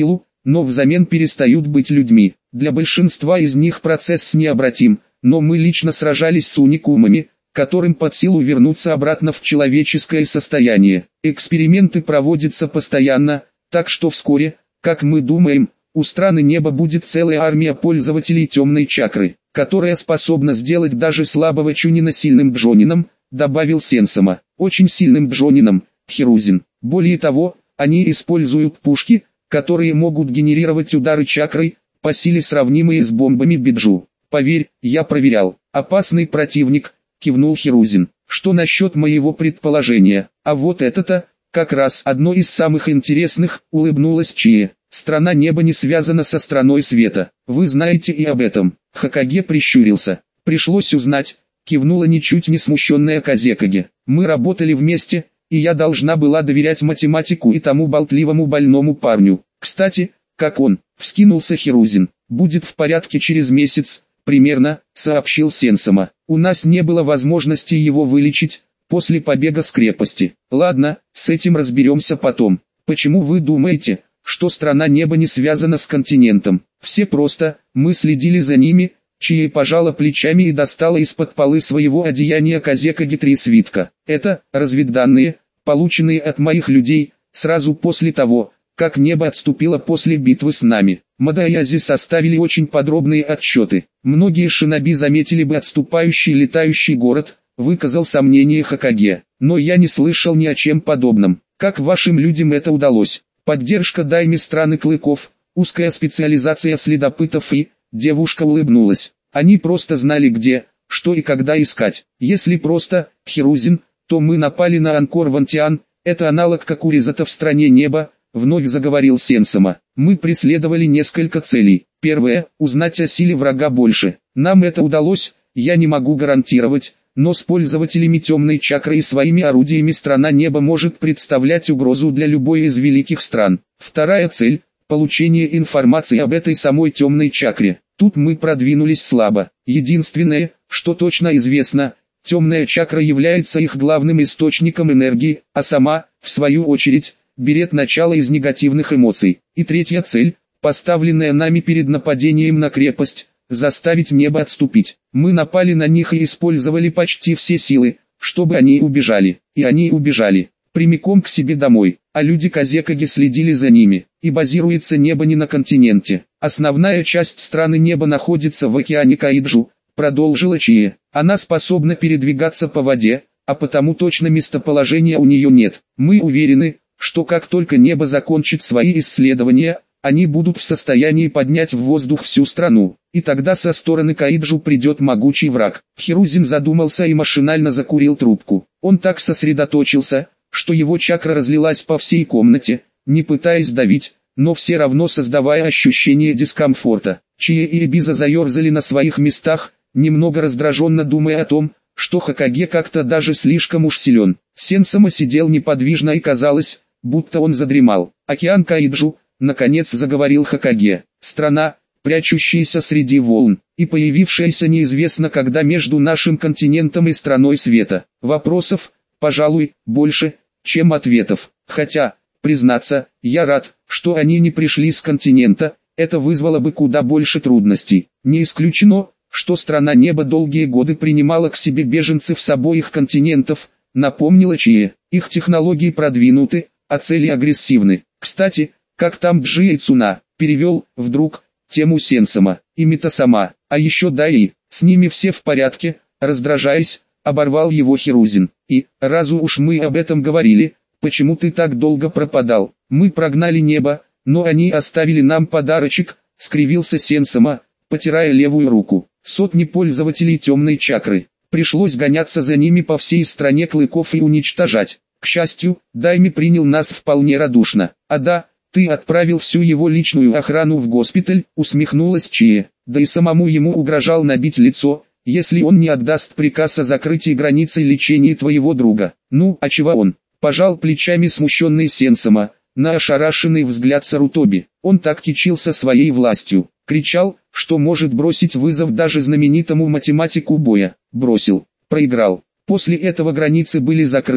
но взамен перестают быть людьми. Для большинства из них процесс необратим, но мы лично сражались с уникумами, которым под силу вернуться обратно в человеческое состояние. Эксперименты проводятся постоянно, так что вскоре, как мы думаем, у страны неба будет целая армия пользователей темной чакры, которая способна сделать даже слабого Чунина сильным бджонином, добавил Сенсома. Очень сильным бджонином, Хирузин. Более того, они используют пушки, которые могут генерировать удары чакрой, по силе сравнимые с бомбами Биджу. Поверь, я проверял. Опасный противник, кивнул Хирузин. Что насчет моего предположения? А вот это-то, как раз одно из самых интересных, улыбнулась Чие. Страна неба не связана со страной света. Вы знаете и об этом. Хокаге прищурился. Пришлось узнать, кивнула ничуть не смущенная Казекаге. Мы работали вместе, и я должна была доверять математику и тому болтливому больному парню. Кстати, как он, вскинулся Хирузин. Будет в порядке через месяц, примерно, сообщил Сенсома. У нас не было возможности его вылечить, после побега с крепости. Ладно, с этим разберемся потом. Почему вы думаете, что страна неба не связана с континентом? Все просто, мы следили за ними. Чие пожала плечами и достала из-под полы своего одеяния Казекаги три свитка. Это разведданные, полученные от моих людей, сразу после того, как небо отступило после битвы с нами. Мадаязи составили очень подробные отчеты. Многие шиноби заметили бы отступающий летающий город, выказал сомнение Хокаге. Но я не слышал ни о чем подобном. Как вашим людям это удалось? Поддержка дайми страны клыков, узкая специализация следопытов и... Девушка улыбнулась. Они просто знали где, что и когда искать. Если просто, Хирузин, то мы напали на Анкор-Вантиан, это аналог Какуризата в стране неба, вновь заговорил Сенсома. Мы преследовали несколько целей. Первое, узнать о силе врага больше. Нам это удалось, я не могу гарантировать, но с пользователями темной чакры и своими орудиями страна неба может представлять угрозу для любой из великих стран. Вторая цель – получение информации об этой самой темной чакре. Тут мы продвинулись слабо. Единственное, что точно известно, темная чакра является их главным источником энергии, а сама, в свою очередь, берет начало из негативных эмоций. И третья цель, поставленная нами перед нападением на крепость, заставить небо отступить. Мы напали на них и использовали почти все силы, чтобы они убежали. И они убежали. Прямиком к себе домой, а люди Казекаги следили за ними, и базируется небо не на континенте. Основная часть страны неба находится в океане Каиджу, продолжила Чие. Она способна передвигаться по воде, а потому точно местоположения у нее нет. Мы уверены, что как только небо закончит свои исследования, они будут в состоянии поднять в воздух всю страну, и тогда со стороны Каиджу придет могучий враг. Хирузин задумался и машинально закурил трубку. Он так сосредоточился, что его чакра разлилась по всей комнате, не пытаясь давить, но все равно создавая ощущение дискомфорта. Чие и Эбиза заерзали на своих местах, немного раздраженно думая о том, что Хокаге как-то даже слишком уж силен. Сенсома сидел неподвижно и казалось, будто он задремал. «Океан Каиджу», наконец заговорил Хокаге, страна, прячущаяся среди волн, и появившаяся неизвестно когда между нашим континентом и страной света. Вопросов, пожалуй, больше, чем ответов. Хотя, признаться, я рад, что они не пришли с континента, это вызвало бы куда больше трудностей. Не исключено, что страна неба долгие годы принимала к себе беженцев с обоих континентов, напомнила Чие. Их технологии продвинуты, а цели агрессивны. Кстати, как там Джи Цуна, перевел, вдруг, тему Сенсома, и Митасама, а еще Дай, с ними все в порядке, раздражаясь, оборвал его Хирузин. И, разу уж мы об этом говорили, почему ты так долго пропадал? Мы прогнали небо, но они оставили нам подарочек, скривился Сенсома, потирая левую руку. Сотни пользователей темной чакры. Пришлось гоняться за ними по всей стране клыков и уничтожать. К счастью, Дайми принял нас вполне радушно. А да, ты отправил всю его личную охрану в госпиталь, усмехнулась Чие. Да и самому ему угрожал набить лицо, если он не отдаст приказ о закрытии границы лечения твоего друга. Ну, а чего он? Пожал плечами смущенный Сенсома, на ошарашенный взгляд Сарутоби. Он так кичился своей властью, кричал, что может бросить вызов даже знаменитому математику боя. Бросил, проиграл. После этого границы были закрыты,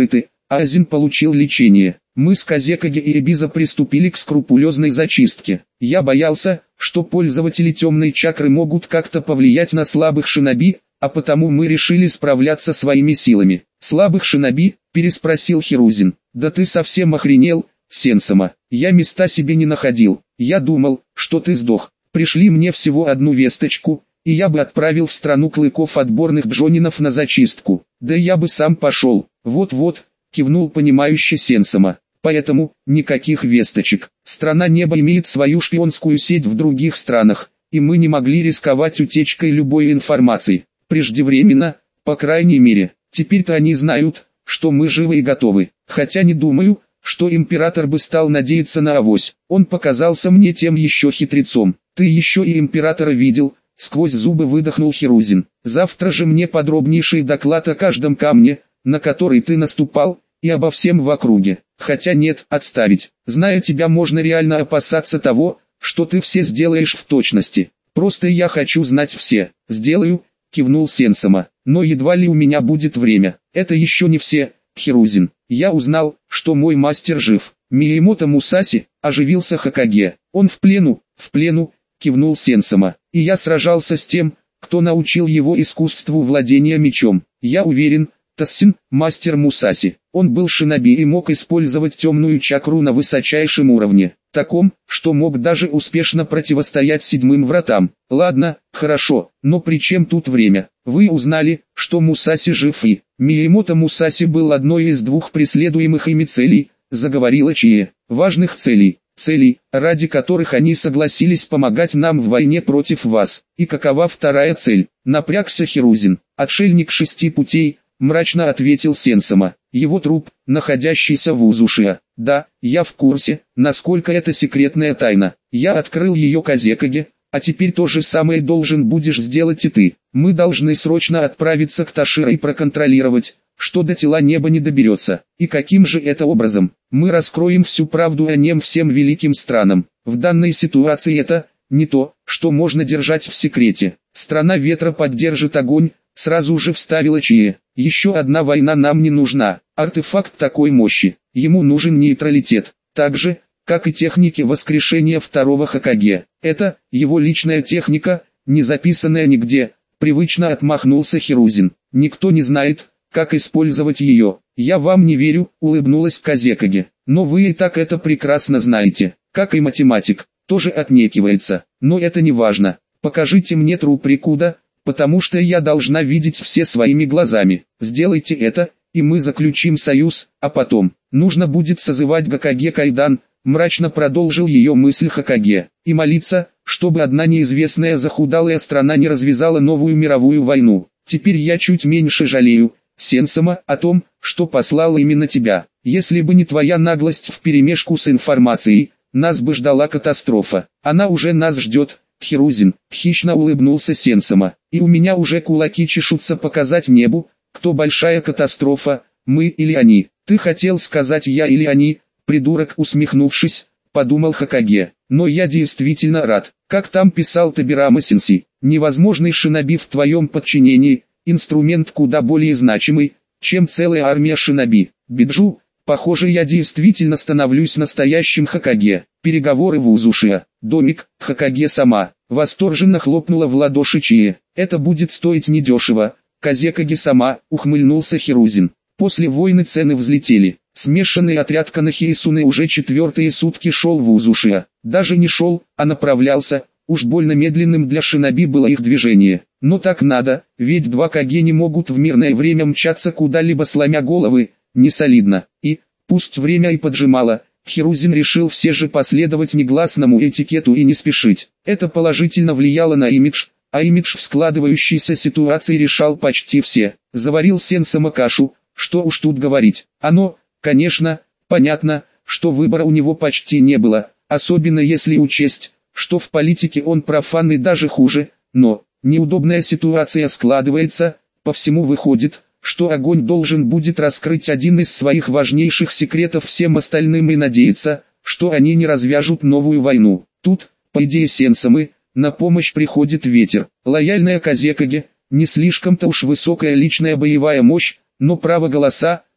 а Азин получил лечение. Мы с Казекаги и Эбиза приступили к скрупулезной зачистке. Я боялся, что пользователи темной чакры могут как-то повлиять на слабых шиноби, а потому мы решили справляться своими силами. «Слабых шиноби?» – переспросил Хирузин. «Да ты совсем охренел, Сенсама. Я места себе не находил. Я думал, что ты сдох. Пришли мне всего одну весточку, и я бы отправил в страну клыков отборных джонинов на зачистку. Да я бы сам пошел. Вот-вот», – кивнул понимающий Сенсама. «Поэтому, никаких весточек. Страна неба имеет свою шпионскую сеть в других странах, и мы не могли рисковать утечкой любой информации. Преждевременно, по крайней мере. Теперь-то они знают, что мы живы и готовы. Хотя не думаю, что император бы стал надеяться на авось. Он показался мне тем еще хитрецом. Ты еще и императора видел», — сквозь зубы выдохнул Хирузин. «Завтра же мне подробнейший доклад о каждом камне, на который ты наступал, и обо всем в округе. Хотя нет, отставить. Зная тебя, можно реально опасаться того, что ты все сделаешь в точности. Просто я хочу знать все». «Сделаю», — кивнул Сенсама. «Но едва ли у меня будет время. Это еще не все, Хирузин. Я узнал, что мой мастер жив». «Миямото Мусаси», — оживился Хокаге. «Он в плену, в плену», — кивнул Сенсама. «И я сражался с тем, кто научил его искусству владения мечом. Я уверен, Тассин, мастер Мусаси. Он был шиноби и мог использовать темную чакру на высочайшем уровне, таком, что мог даже успешно противостоять седьмым вратам. Ладно, хорошо, но при чем тут время? Вы узнали, что Мусаси жив и...» «Миямото Мусаси был одной из двух преследуемых ими целей», — заговорила Чие. «Важных целей, целей, ради которых они согласились помогать нам в войне против вас. И какова вторая цель?» Напрягся Хирузин. «Отшельник шести путей», — мрачно ответил Сенсама. «Его труп, находящийся в Узушиа. Да, я в курсе, насколько это секретная тайна. Я открыл ее Казекаге, а теперь то же самое должен будешь сделать и ты. Мы должны срочно отправиться к Таширо и проконтролировать, что до тела неба не доберется. И каким же это образом? Мы раскроем всю правду о нем всем великим странам. В данной ситуации это не то, что можно держать в секрете. Страна ветра поддержит огонь», — сразу же вставила Чие. «Еще одна война нам не нужна. Артефакт такой мощи. Ему нужен нейтралитет. Так же, как и техники воскрешения второго Хокаге. Это его личная техника, не записанная нигде», — привычно отмахнулся Хирузин. «Никто не знает, как использовать ее. Я вам не верю», — улыбнулась Казекаге. «Но вы и так это прекрасно знаете. Как и математик, тоже отнекивается. Но это не важно. Покажите мне труп Рикуда, потому что я должна видеть все своими глазами. Сделайте это, и мы заключим союз, а потом, нужно будет созывать Гокаге Кайдан», — мрачно продолжил ее мысль Хокаге, «и молиться, чтобы одна неизвестная захудалая страна не развязала новую мировую войну. Теперь я чуть меньше жалею, Сенсама, о том, что послал именно тебя. Если бы не твоя наглость вперемешку с информацией, нас бы ждала катастрофа. Она уже нас ждет». «Хирузин», — хищно улыбнулся Сенсама, «и у меня уже кулаки чешутся показать небу, кто большая катастрофа, мы или они». «Ты хотел сказать я или они, придурок», — усмехнувшись, подумал Хокаге. «Но я действительно рад. Как там писал Табирама Сенси, невозможный шиноби в твоем подчинении, инструмент куда более значимый, чем целая армия шиноби. Биджу, похоже, я действительно становлюсь настоящим Хокаге». «Переговоры в Узушиа. Домик, Хокаге сама», — восторженно хлопнула в ладоши Чие. «Это будет стоить недешево, Казекаге сама», — ухмыльнулся Хирузин. После войны цены взлетели. Смешанный отряд Канахейсуны уже четвертые сутки шел в Узушиа. Даже не шел, а направлялся. Уж больно медленным для шиноби было их движение. Но так надо, ведь два Каге не могут в мирное время мчаться куда-либо сломя головы, не солидно. И, пусть время и поджимало, Хирузин решил все же последовать негласному этикету и не спешить. Это положительно влияло на имидж, а имидж в складывающейся ситуации решал почти все. Заварил Сенсама кашу, что уж тут говорить. Оно, конечно, понятно, что выбора у него почти не было, особенно если учесть, что в политике он профан и даже хуже, но неудобная ситуация складывается, по всему выходит, что огонь должен будет раскрыть один из своих важнейших секретов всем остальным и надеяться, что они не развяжут новую войну. Тут, по идее Сенсамы, на помощь приходит ветер. Лояльная Казекаге, не слишком-то уж высокая личная боевая мощь, но право голоса,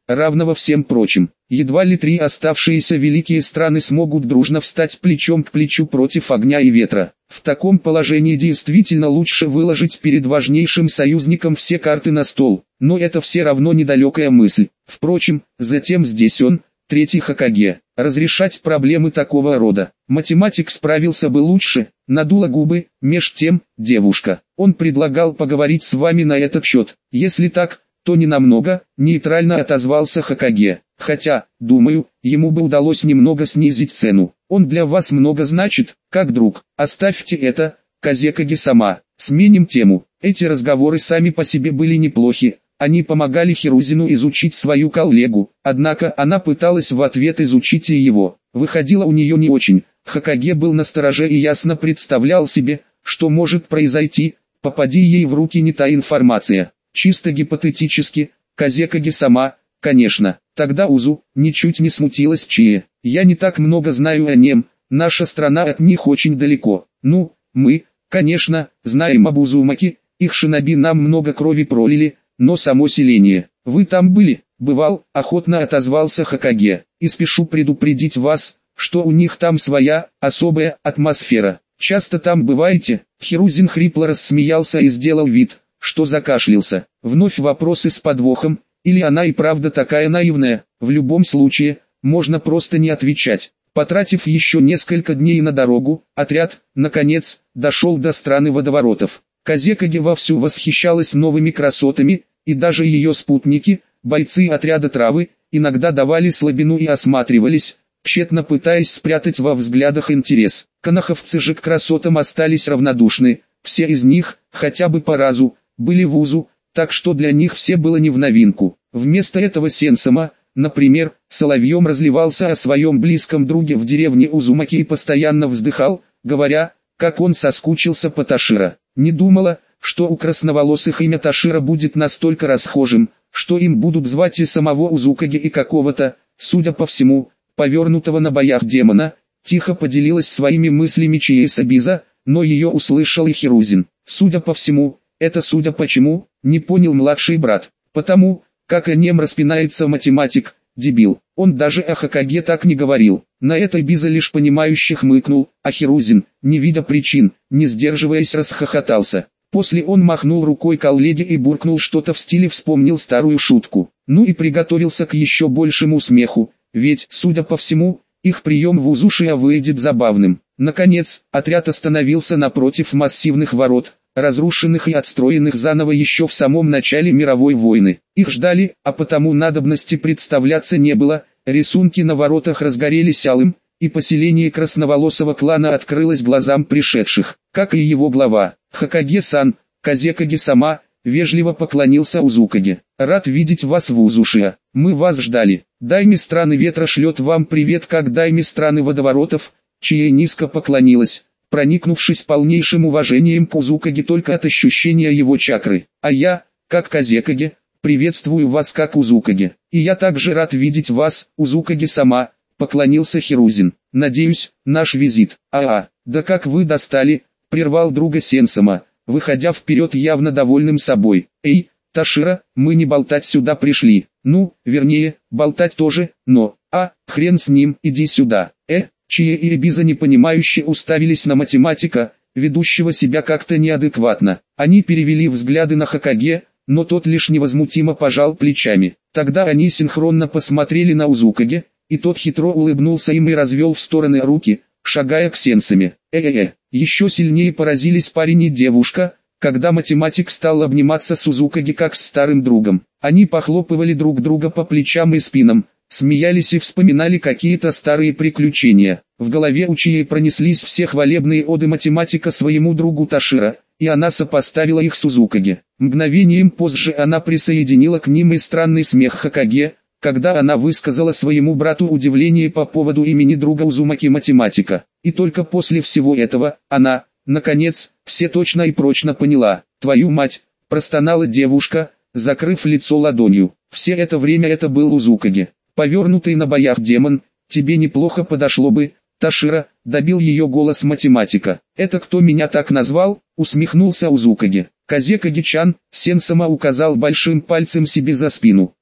равного всем прочим. Едва ли три оставшиеся великие страны смогут дружно встать плечом к плечу против огня и ветра. В таком положении действительно лучше выложить перед важнейшим союзником все карты на стол, но это все равно недалекая мысль. Впрочем, затем здесь он, третий Хокаге, разрешать проблемы такого рода. Математик справился бы лучше, надула губы, меж тем, девушка. Он предлагал поговорить с вами на этот счет. Если так, то не намного, нейтрально отозвался Хокаге. Хотя, думаю, ему бы удалось немного снизить цену. Он для вас много значит, как друг. Оставьте это, Казекаги-сама. Сменим тему. Эти разговоры сами по себе были неплохи. Они помогали Хирузину изучить свою коллегу, однако она пыталась в ответ изучить и его. Выходило у нее не очень. Хокаге был настороже и ясно представлял себе, что может произойти, попади ей в руки не та информация. Чисто гипотетически, Казекаги-сама, конечно. Тогда Узу ничуть не смутилась Чие. Я не так много знаю о нем, наша страна от них очень далеко. Ну, мы, конечно, знаем об Узумаки, их шиноби нам много крови пролили, но само селение. Вы там были? Бывал, охотно отозвался Хокаге. И спешу предупредить вас, что у них там своя, особая, атмосфера. Часто там бываете? Хирузин хрипло рассмеялся и сделал вид, что закашлялся. Вновь вопросы с подвохом. Или она и правда такая наивная? В любом случае, можно просто не отвечать. Потратив еще несколько дней на дорогу, отряд, наконец, дошел до страны водоворотов. Казекаге вовсю восхищалась новыми красотами, и даже ее спутники, бойцы отряда травы, иногда давали слабину и осматривались, тщетно пытаясь спрятать во взглядах интерес. Канаховцы же к красотам остались равнодушны, все из них, хотя бы по разу, были в Узу, так что для них все было не в новинку. Вместо этого Сенсама, например, соловьем разливался о своем близком друге в деревне Узумаки и постоянно вздыхал, говоря, как он соскучился по Ташира. Не думала, что у красноволосых имя Ташира будет настолько расхожим, что им будут звать и самого Узукаги и какого-то, судя по всему, повернутого на боях демона. Тихо поделилась своими мыслями Чие Сабиза, но ее услышал и Хирузин. Судя по всему, это судя почему, не понял младший брат. Потому, как о нем распинается математик, дебил. Он даже о Хокаге так не говорил. На это Биза лишь понимающе хмыкнул, а Хирузин, не видя причин, не сдерживаясь, расхохотался. После он махнул рукой коллеге и буркнул что-то в стиле «вспомнил старую шутку». Ну и приготовился к еще большему смеху, ведь, судя по всему, их прием в Узушия выйдет забавным. Наконец, отряд остановился напротив массивных ворот, разрушенных и отстроенных заново еще в самом начале мировой войны. Их ждали, а потому надобности представляться не было, рисунки на воротах разгорелись алым, и поселение красноволосого клана открылось глазам пришедших, как и его глава. Хокаге-сан, Казекаги-сама, вежливо поклонился Узукаге. Рад видеть вас в Узушия, мы вас ждали. Дайми страны ветра шлет вам привет, как Дайми страны водоворотов. Чие низко поклонилась, проникнувшись полнейшим уважением к Узукаге только от ощущения его чакры. А я, как Казекаге, приветствую вас как Узукаге. И я также рад видеть вас, Узукаге-сама, поклонился Хирузин. Надеюсь, наш визит. А-а, да как вы достали, прервал друга Сенсама, выходя вперед явно довольным собой. Эй, Ташира, мы не болтать сюда пришли. Ну, вернее, болтать тоже, но, а, хрен с ним, иди сюда. Э, Чие и Биза непонимающе уставились на математика, ведущего себя как-то неадекватно. Они перевели взгляды на Хокаге, но тот лишь невозмутимо пожал плечами. Тогда они синхронно посмотрели на Узукаге, и тот хитро улыбнулся им и развел в стороны руки, шагая к Сенсаме. Э-э-э, еще сильнее поразились парень и девушка, когда математик стал обниматься с Узукаге как с старым другом. Они похлопывали друг друга по плечам и спинам, смеялись и вспоминали какие-то старые приключения. В голове у Чии пронеслись все хвалебные оды математика своему другу Ташира, и она сопоставила их с Узукаге. Мгновением позже она присоединила к ним и странный смех Хокаге, когда она высказала своему брату удивление по поводу имени друга Узумаки математика. И только после всего этого, она, наконец, все точно и прочно поняла. «Твою мать!» – простонала девушка, закрыв лицо ладонью. Все это время это был Узукаге. Повернутый на боях демон, тебе неплохо подошло бы, Ташира, добил ее голос математика. Это кто меня так назвал? Усмехнулся Узукаге. Казекаги-чан, Сенсама указал большим пальцем себе за спину.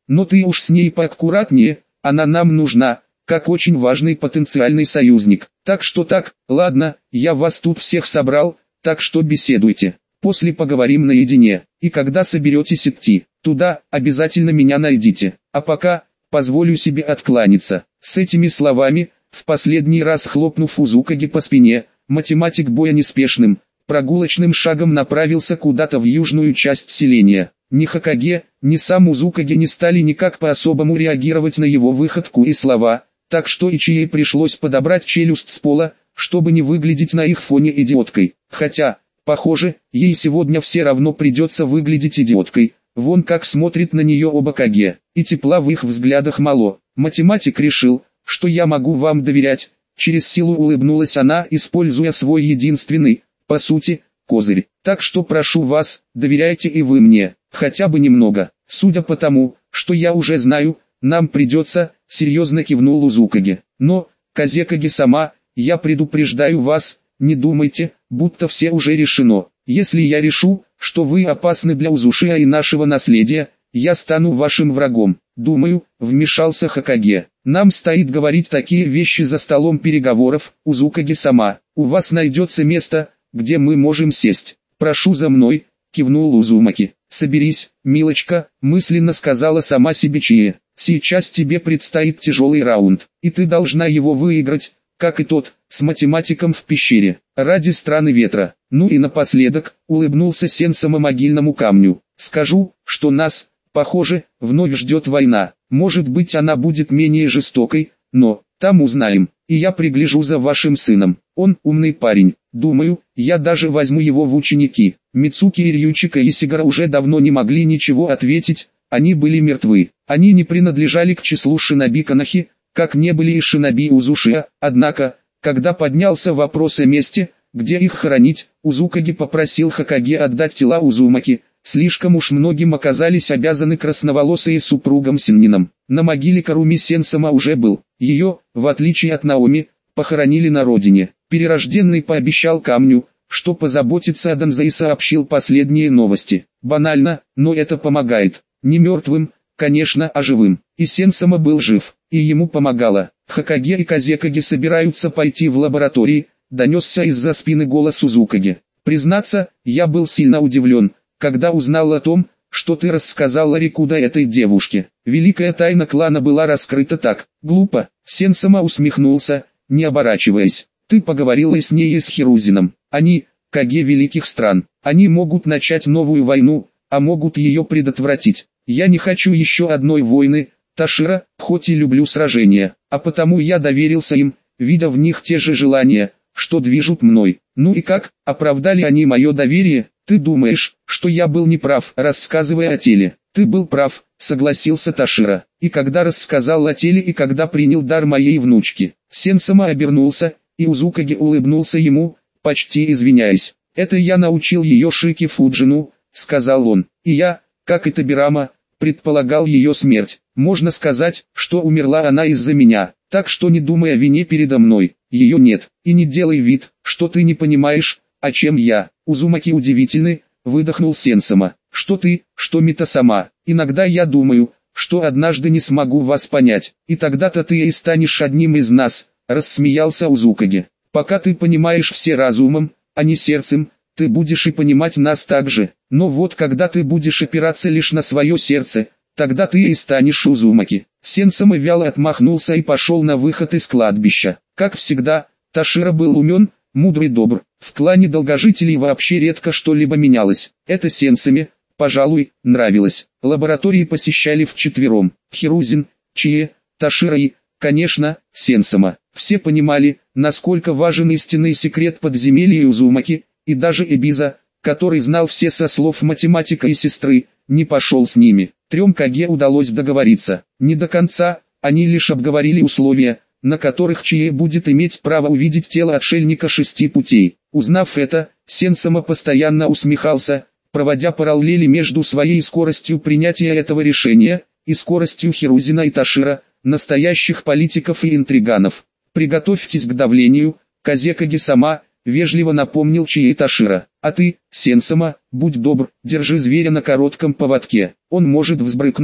Но ты уж с ней поаккуратнее, она нам нужна, как очень важный потенциальный союзник. Так что так, ладно, я вас тут всех собрал, так что беседуйте. После поговорим наедине, и когда соберетесь идти, туда, обязательно меня найдите. А пока, позволю себе откланяться. С этими словами, в последний раз хлопнув Узукаги по спине, математик боя неспешным, прогулочным шагом направился куда-то в южную часть селения. Ни Хокаге, ни сам Узукаги не стали никак по-особому реагировать на его выходку и слова, так что Ичие пришлось подобрать челюсть с пола, чтобы не выглядеть на их фоне идиоткой. Хотя, похоже, ей сегодня все равно придется выглядеть идиоткой. Вон как смотрит на нее оба Каге, и тепла в их взглядах мало. Математик решил, что я могу вам доверять. Через силу улыбнулась она, используя свой единственный, по сути, козырь. Так что прошу вас, доверяйте и вы мне, хотя бы немного. Судя по тому, что я уже знаю, нам придется, серьезно кивнул Узукаги. Но, Казекаги сама, я предупреждаю вас, не думайте, будто все уже решено. Если я решу, что вы опасны для Узушиа и нашего наследия, я стану вашим врагом. Думаю, вмешался Хокаге. Нам стоит говорить такие вещи за столом переговоров, Узукаги сама. У вас найдется место, где мы можем сесть. Прошу за мной, кивнул Узумаки. Соберись, милочка, мысленно сказала сама себе Чие. Сейчас тебе предстоит тяжелый раунд, и ты должна его выиграть, как и тот, с математиком в пещере, ради страны ветра. Ну и напоследок, улыбнулся Сенсома могильному камню. Скажу, что нас, похоже, вновь ждет война. Может быть, она будет менее жестокой, но, там узнаем. И я пригляжу за вашим сыном. Он умный парень. Думаю, я даже возьму его в ученики. Мицуки и Рючика и Сигара уже давно не могли ничего ответить, они были мертвы. Они не принадлежали к числу шиноби Канахи, как не были и шиноби Узушиа. Однако, когда поднялся вопрос о месте, где их хоронить, Узукаги попросил Хокаге отдать тела Узумаки. Слишком уж многим оказались обязаны красноволосые супругам Синнином. На могиле Каруми Сенсома уже был. Ее, в отличие от Наоми, похоронили на родине. Перерожденный пообещал камню, что позаботится о Данзе и сообщил последние новости. Банально, но это помогает. Не мертвым, конечно, а живым. И Сенсома был жив, и ему помогало. Хокаге и Казекаги собираются пойти в лаборатории, донесся из-за спины голос Узукаги. Признаться, я был сильно удивлен, когда узнал о том, что ты рассказал Рикуда этой девушке. Великая тайна клана была раскрыта так, глупо. Сенсома усмехнулся, не оборачиваясь. Ты поговорила с ней и с Хирузином. Они, Каге великих стран, они могут начать новую войну, а могут ее предотвратить. Я не хочу еще одной войны, Ташира, хоть и люблю сражения, а потому я доверился им, видя в них те же желания, что движут мной. Ну и как, оправдали они мое доверие? Ты думаешь, что я был неправ, рассказывая о теле? Ты был прав, согласился Ташира. И когда рассказал о теле и когда принял дар моей внучки. Сенсома обернулся, и Узукаги улыбнулся ему, почти извиняясь. Это я научил ее Шики Фуджину, сказал он. И я, как и Табирама, предполагал ее смерть. Можно сказать, что умерла она из-за меня. Так что не думай о вине передо мной, ее нет. И не делай вид, что ты не понимаешь, о чем я. Узумаки удивительны, выдохнул Сенсома. Что ты, что Мита сама. Иногда я думаю, что однажды не смогу вас понять, и тогда-то ты и станешь одним из нас, рассмеялся Узукаги. Пока ты понимаешь все разумом, а не сердцем, ты будешь и понимать нас так же. Но вот когда ты будешь опираться лишь на свое сердце, тогда ты и станешь Узумаки. Сенсома вяло отмахнулся и пошел на выход из кладбища. Как всегда, Ташира был умен, мудрый, добр. В клане долгожителей вообще редко что-либо менялось. Это Сенсоме, пожалуй, нравилось. Лаборатории посещали вчетвером. Хирузин, Чие, Ташира и, конечно, Сенсома. Все понимали, насколько важен истинный секрет подземелья Узумаки, и даже Эбиза, который знал все со слов математика и сестры, не пошел с ними. Трем Каге удалось договориться. Не до конца, они лишь обговорили условия, на которых Чие будет иметь право увидеть тело отшельника шести путей. Узнав это, Сенсома постоянно усмехался, проводя параллели между своей скоростью принятия этого решения и скоростью Хирузина и Ташира, настоящих политиков и интриганов. «Приготовьтесь к давлению, Казекаги сама», — вежливо напомнил Чие Ташира. «А ты, Сенсома, будь добр, держи зверя на коротком поводке, он может взбрыкнуть».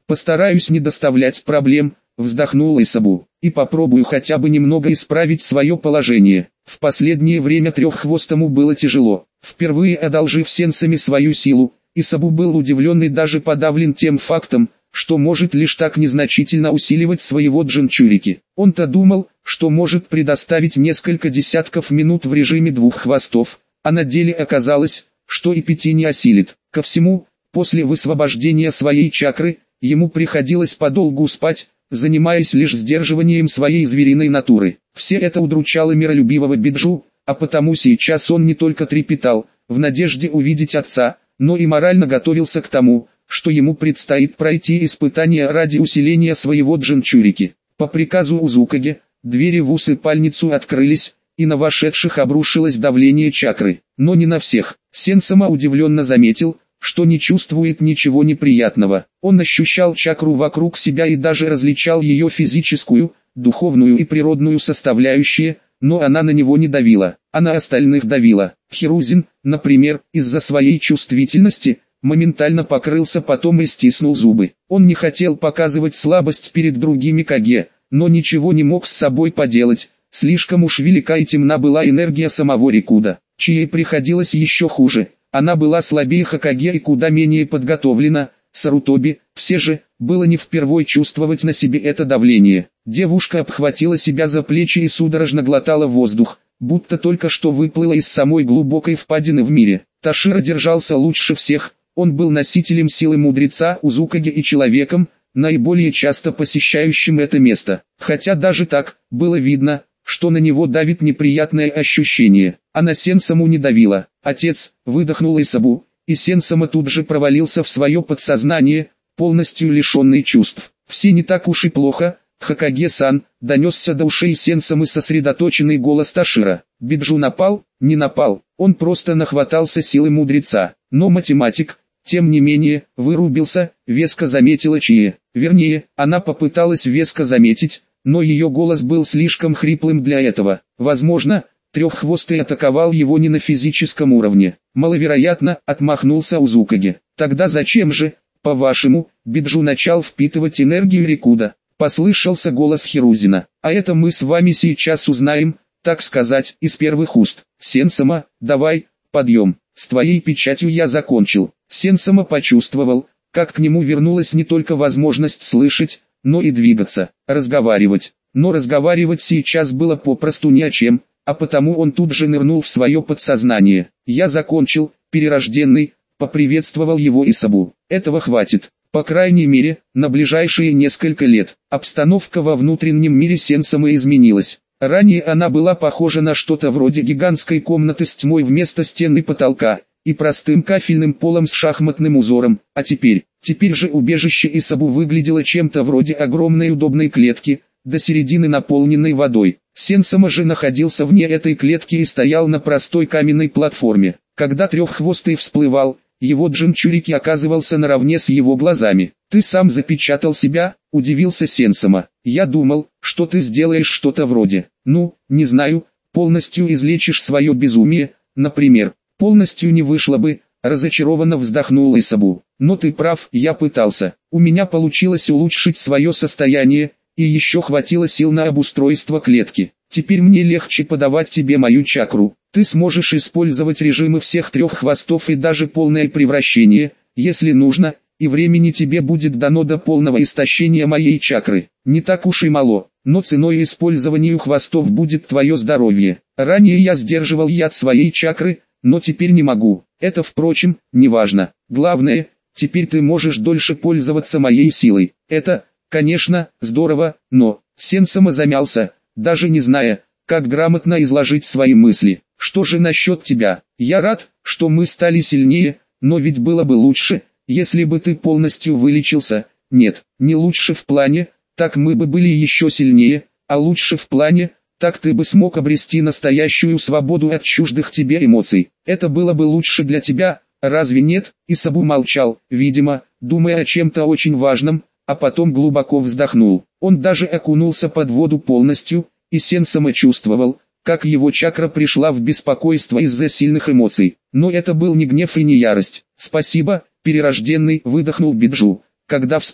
Постараюсь не доставлять проблем, вздохнул Исабу, и попробую хотя бы немного исправить свое положение. В последнее время Треххвостому было тяжело. Впервые одолжив сенсами свою силу, Исабу был удивлен и даже подавлен тем фактом, что может лишь так незначительно усиливать своего джинчурики. Он-то думал, что может предоставить несколько десятков минут в режиме двух хвостов, а на деле оказалось, что и пяти не осилит. Ко всему, после высвобождения своей чакры, ему приходилось подолгу спать, занимаясь лишь сдерживанием своей звериной натуры. Все это удручало миролюбивого Биджу, а потому сейчас он не только трепетал, в надежде увидеть отца, но и морально готовился к тому, что ему предстоит пройти испытание ради усиления своего джинчурики. По приказу Узукаги, двери в усыпальницу открылись, и на вошедших обрушилось давление чакры, но не на всех. Сенсама удивленно заметил, что не чувствует ничего неприятного. Он ощущал чакру вокруг себя и даже различал ее физическую, духовную и природную составляющие, но она на него не давила, а на остальных давила. Хирузин, например, из-за своей чувствительности, моментально покрылся потом и стиснул зубы. Он не хотел показывать слабость перед другими Каге, но ничего не мог с собой поделать, слишком уж велика и темна была энергия самого Рикуда. Чией приходилось еще хуже, она была слабее Хокаге и куда менее подготовлена. Сарутоби, все же, было не впервой чувствовать на себе это давление. Девушка обхватила себя за плечи и судорожно глотала воздух, будто только что выплыла из самой глубокой впадины в мире. Ташира держался лучше всех, он был носителем силы мудреца Узукаги и человеком, наиболее часто посещающим это место. Хотя даже так, было видно, что на него давит неприятное ощущение, а на Сенсаму не давило. Отец, выдохнул Исабу, и Сенсама тут же провалился в свое подсознание, полностью лишенный чувств. Все не так уж и плохо, Хокаге-сан, донесся до ушей Сенсамы сосредоточенный голос Ташира. Биджу напал, не напал, он просто нахватался силы мудреца. Но математик, тем не менее, вырубился, веско заметила Чие. Вернее, она попыталась веско заметить, но ее голос был слишком хриплым для этого. Возможно, Треххвостый атаковал его не на физическом уровне. Маловероятно, отмахнулся Узукаги. Тогда зачем же, по-вашему, Биджу начал впитывать энергию Рикуда? Послышался голос Хирузина. А это мы с вами сейчас узнаем, так сказать, из первых уст. Сенсама, давай, подъем. С твоей печатью я закончил. Сенсама почувствовал, как к нему вернулась не только возможность слышать, но и двигаться, разговаривать. Но разговаривать сейчас было попросту ни о чем, а потому он тут же нырнул в свое подсознание. «Я закончил, перерожденный», — поприветствовал его Исабу. «Этого хватит, по крайней мере, на ближайшие несколько лет». Обстановка во внутреннем мире Сенсамы изменилась. Ранее она была похожа на что-то вроде гигантской комнаты с тьмой вместо стен и потолка, и простым кафельным полом с шахматным узором, а теперь, теперь же убежище Исабу выглядело чем-то вроде огромной удобной клетки, до середины наполненной водой. Сенсама же находился вне этой клетки и стоял на простой каменной платформе. Когда Треххвостый всплывал, его джинчурики оказывался наравне с его глазами. «Ты сам запечатал себя?» – удивился Сенсама. «Я думал, что ты сделаешь что-то вроде, ну, не знаю, полностью излечишь свое безумие, например». «Полностью не вышло бы», – разочарованно вздохнул Исабу. «Но ты прав, я пытался. У меня получилось улучшить свое состояние, и еще хватило сил на обустройство клетки. Теперь мне легче подавать тебе мою чакру. Ты сможешь использовать режимы всех трех хвостов и даже полное превращение, если нужно, и времени тебе будет дано до полного истощения моей чакры. Не так уж и мало, но ценой использования хвостов будет твое здоровье. Ранее я сдерживал яд своей чакры, но теперь не могу. Это, впрочем, не важно. Главное, теперь ты можешь дольше пользоваться моей силой. Это, конечно, здорово, но...» Сенсама замялся, даже не зная, как грамотно изложить свои мысли. «Что же насчет тебя? Я рад, что мы стали сильнее, но ведь было бы лучше, если бы ты полностью вылечился. Нет, не лучше в плане, так мы бы были еще сильнее, а лучше в плане, так ты бы смог обрести настоящую свободу от чуждых тебе эмоций. Это было бы лучше для тебя, разве нет?» Исабу молчал, видимо, думая о чем-то очень важном, а потом глубоко вздохнул. Он даже окунулся под воду полностью, и Сенсама чувствовал, как его чакра пришла в беспокойство из-за сильных эмоций. Но это был не гнев и не ярость. «Спасибо, перерожденный», — выдохнул Биджу, когда всплыл.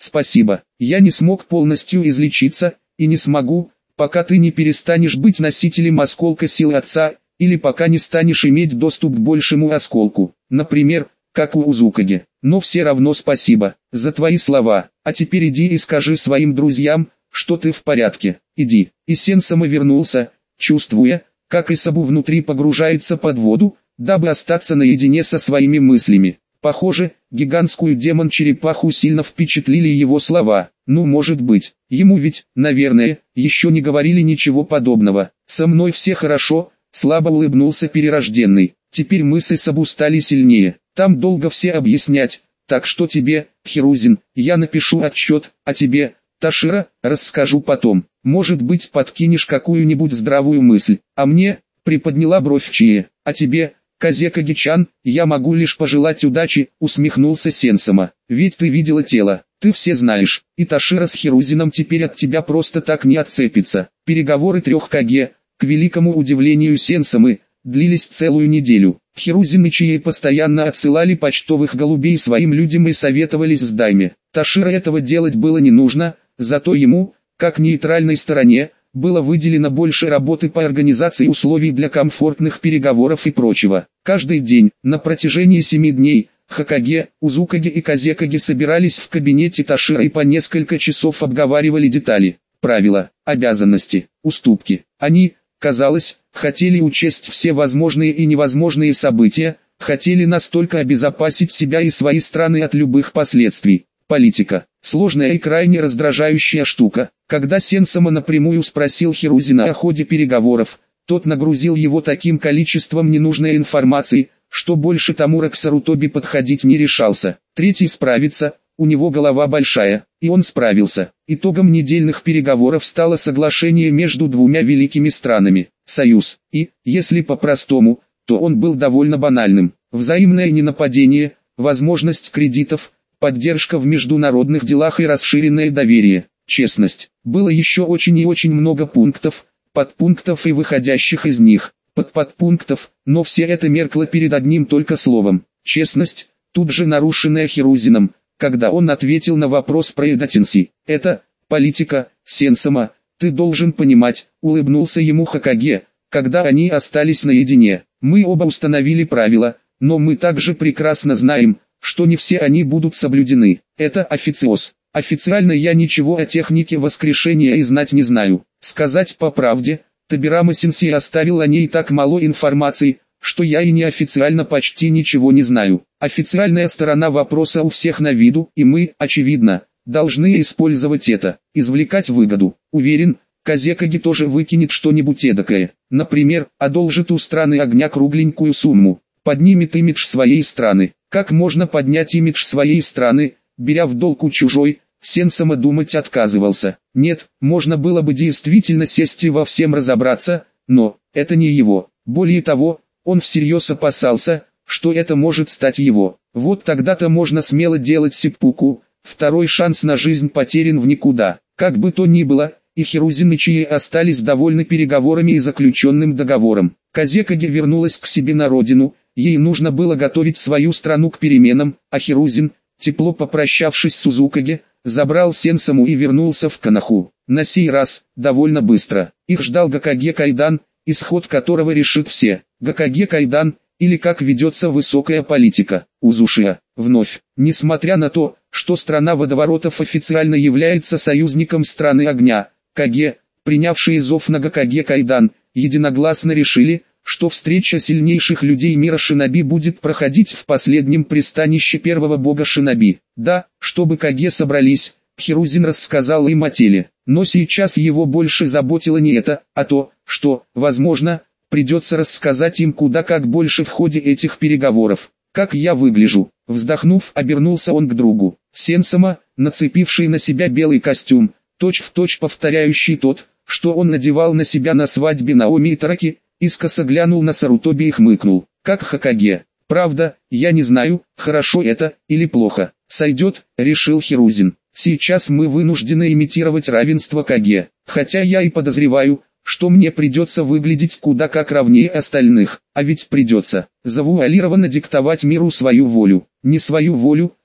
спасибо. Я не смог полностью излечиться, и не смогу, пока ты не перестанешь быть носителем осколка силы отца, или пока не станешь иметь доступ к большему осколку, например, как у Узукаги. Но все равно спасибо за твои слова. А теперь иди и скажи своим друзьям, что ты в порядке. Иди. И Сенсама вернулся, чувствуя, как Исабу внутри погружается под воду, дабы остаться наедине со своими мыслями. Похоже, гигантскую демон-черепаху сильно впечатлили его слова. Ну, может быть, ему ведь, наверное, еще не говорили ничего подобного. Со мной все хорошо, слабо улыбнулся перерожденный. Теперь мы с Исабу стали сильнее. Там долго все объяснять, так что тебе, Хирузин, я напишу отчет, а тебе, Ташира, расскажу потом. Может быть, подкинешь какую-нибудь здравую мысль. А мне, приподняла бровь Чие, а тебе, Казекаги-чан, я могу лишь пожелать удачи, усмехнулся Сенсама. Ведь ты видела тело, ты все знаешь, и Ташира с Хирузином теперь от тебя просто так не отцепится. Переговоры трех Каге, к великому удивлению Сенсамы, длились целую неделю. Хирузин и Чие постоянно отсылали почтовых голубей своим людям и советовались с Дайме. Ташира этого делать было не нужно, зато ему, как нейтральной стороне, было выделено больше работы по организации условий для комфортных переговоров и прочего. Каждый день, на протяжении семи дней, Хокаге, Узукаги и Казекаги собирались в кабинете Ташира и по несколько часов обговаривали детали, правила, обязанности, уступки. Они, казалось, хотели учесть все возможные и невозможные события, хотели настолько обезопасить себя и свои страны от любых последствий. Политика – сложная и крайне раздражающая штука. Когда Сенсама напрямую спросил Хирузина о ходе переговоров, тот нагрузил его таким количеством ненужной информации, что больше Тамура к Сарутоби подходить не решался. Третий справится, у него голова большая, и он справился. Итогом недельных переговоров стало соглашение между двумя великими странами, союз, и, если по-простому, то он был довольно банальным. Взаимное ненападение, возможность кредитов, поддержка в международных делах и расширенное доверие, честность. Было еще очень и очень много пунктов, подпунктов и выходящих из них, подподпунктов, но все это меркло перед одним только словом. Честность, тут же нарушенная Хирузином, когда он ответил на вопрос про Эдатинси. Это, политика, Сенсама, ты должен понимать, улыбнулся ему Хокаге, когда они остались наедине. Мы оба установили правила, но мы также прекрасно знаем, что не все они будут соблюдены. Это официоз. Официально я ничего о технике воскрешения и знать не знаю. Сказать по правде, Табирама Сенсей оставил о ней так мало информации, что я и неофициально почти ничего не знаю. Официальная сторона вопроса у всех на виду, и мы, очевидно, должны использовать это, извлекать выгоду. Уверен, Казекаги тоже выкинет что-нибудь эдакое. Например, одолжит у страны огня кругленькую сумму, поднимет имидж своей страны. Как можно поднять имидж своей страны, беря в долг у чужой? Сенсама думать отказывался. Нет, можно было бы действительно сесть и во всем разобраться, но это не его. Более того, он всерьез опасался, что это может стать его. Вот тогда-то можно смело делать сиппуку, второй шанс на жизнь потерян в никуда. Как бы то ни было, и Хирузин и Чие остались довольны переговорами и заключенным договором. Казекаги вернулась к себе на родину. Ей нужно было готовить свою страну к переменам, а Хирузин, тепло попрощавшись с Узукаги, забрал Сенсаму и вернулся в Канаху. На сей раз, довольно быстро, их ждал Гокаге Кайдан, исход которого решит все. Гокаге Кайдан, или как ведется высокая политика, Узушия, вновь. Несмотря на то, что страна водоворотов официально является союзником страны огня, Каге, принявшие зов на Гокаге Кайдан, единогласно решили, что встреча сильнейших людей мира Шиноби будет проходить в последнем пристанище первого бога Шиноби. Да, чтобы Каге собрались, Хирузин рассказал им о теле, но сейчас его больше заботило не это, а то, что, возможно, придется рассказать им куда как больше в ходе этих переговоров. Как я выгляжу? Вздохнув, обернулся он к другу. Сенсама, нацепивший на себя белый костюм, точь-в-точь повторяющий тот, что он надевал на себя на свадьбе Наоми Итараки, искоса глянул на Сарутоби и хмыкнул. Как Хокаге. Правда, я не знаю, хорошо это или плохо. Сойдет, решил Хирузин. Сейчас мы вынуждены имитировать равенство Каге, хотя я и подозреваю, что мне придется выглядеть куда как равнее остальных, а ведь придется завуалированно диктовать миру свою волю. Не свою волю,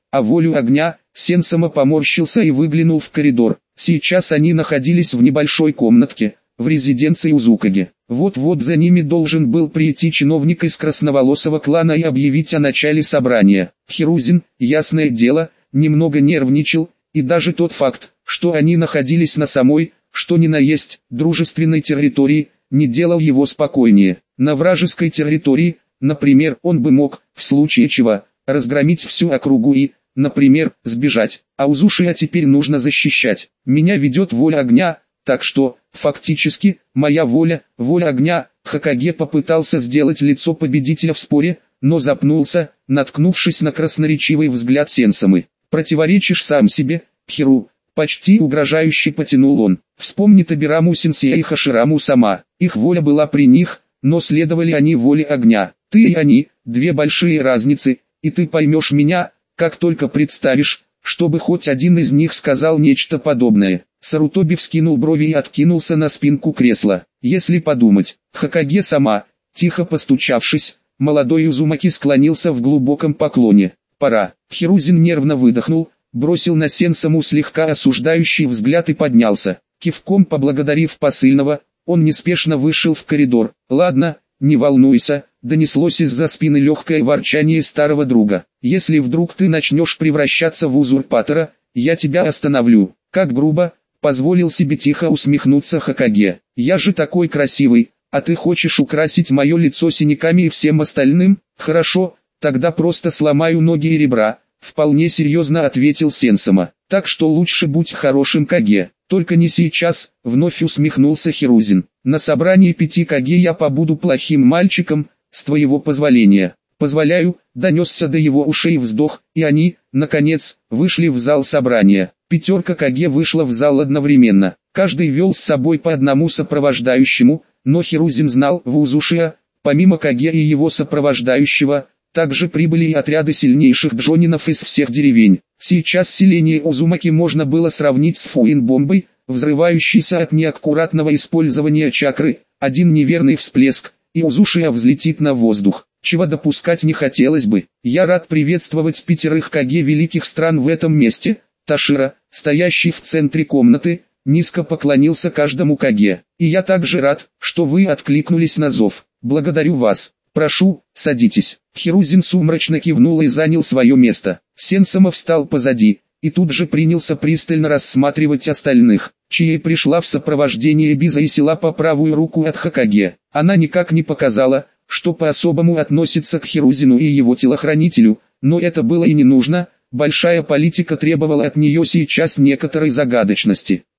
а волю огня. Сенсама поморщился и выглянул в коридор. Сейчас они находились в небольшой комнатке, в резиденции Узукаги. Вот-вот за ними должен был прийти чиновник из красноволосого клана и объявить о начале собрания. Хирузин, ясное дело, немного нервничал, и даже тот факт, что они находились на самой, что ни на есть, дружественной территории, не делал его спокойнее. На вражеской территории, например, он бы мог, в случае чего, разгромить всю округу и, например, сбежать, а Узушия теперь нужно защищать. Меня ведет воля огня, так что, фактически, моя воля, воля огня. Хокаге попытался сделать лицо победителя в споре, но запнулся, наткнувшись на красноречивый взгляд Сенсамы. «Противоречишь сам себе, Хиру», — почти угрожающе потянул он. «Вспомни Табираму Сенсея и Хашираму Сама, их воля была при них, но следовали они воле огня. Ты и они, две большие разницы, и ты поймешь меня, как только представишь, чтобы хоть один из них сказал нечто подобное». Сарутоби вскинул брови и откинулся на спинку кресла. «Если подумать, Хокаге Сама», тихо постучавшись, молодой Узумаки склонился в глубоком поклоне. «Пора». Хирузин нервно выдохнул, бросил на Сенсаму слегка осуждающий взгляд и поднялся. Кивком поблагодарив посыльного, он неспешно вышел в коридор. «Ладно, не волнуйся», — донеслось из-за спины легкое ворчание старого друга. «Если вдруг ты начнешь превращаться в узурпатора, я тебя остановлю». «Как грубо», — позволил себе тихо усмехнуться Хокаге. «Я же такой красивый, а ты хочешь украсить мое лицо синяками и всем остальным? Хорошо, тогда просто сломаю ноги и ребра», — вполне серьезно ответил Сенсама. «Так что лучше будь хорошим Каге, только не сейчас», — вновь усмехнулся Хирузин. «На собрании пяти Каге я побуду плохим мальчиком, с твоего позволения». «Позволяю», — донесся до его ушей вздох, и они, наконец, вышли в зал собрания. Пятерка Каге вышла в зал одновременно. Каждый вел с собой по одному сопровождающему, но Хирузин знал, в Узушия, помимо Каге и его сопровождающего, также прибыли и отряды сильнейших джонинов из всех деревень. Сейчас селение Узумаки можно было сравнить с фуин-бомбой, взрывающейся от неаккуратного использования чакры. Один неверный всплеск, и Узушия взлетит на воздух. Чего допускать не хотелось бы. «Я рад приветствовать пятерых Каге великих стран в этом месте». Ташира, стоящий в центре комнаты, низко поклонился каждому Каге. «И я также рад, что вы откликнулись на зов. Благодарю вас. Прошу, садитесь». Хирузин сумрачно кивнул и занял свое место. Сенсама встал позади, и тут же принялся пристально рассматривать остальных. Чией пришла в сопровождении Биза и села по правую руку от Хокаге. Она никак не показала, что по-особому относится к Хирузину и его телохранителю, но это было и не нужно. Большая политика требовала от нее сейчас некоторой загадочности.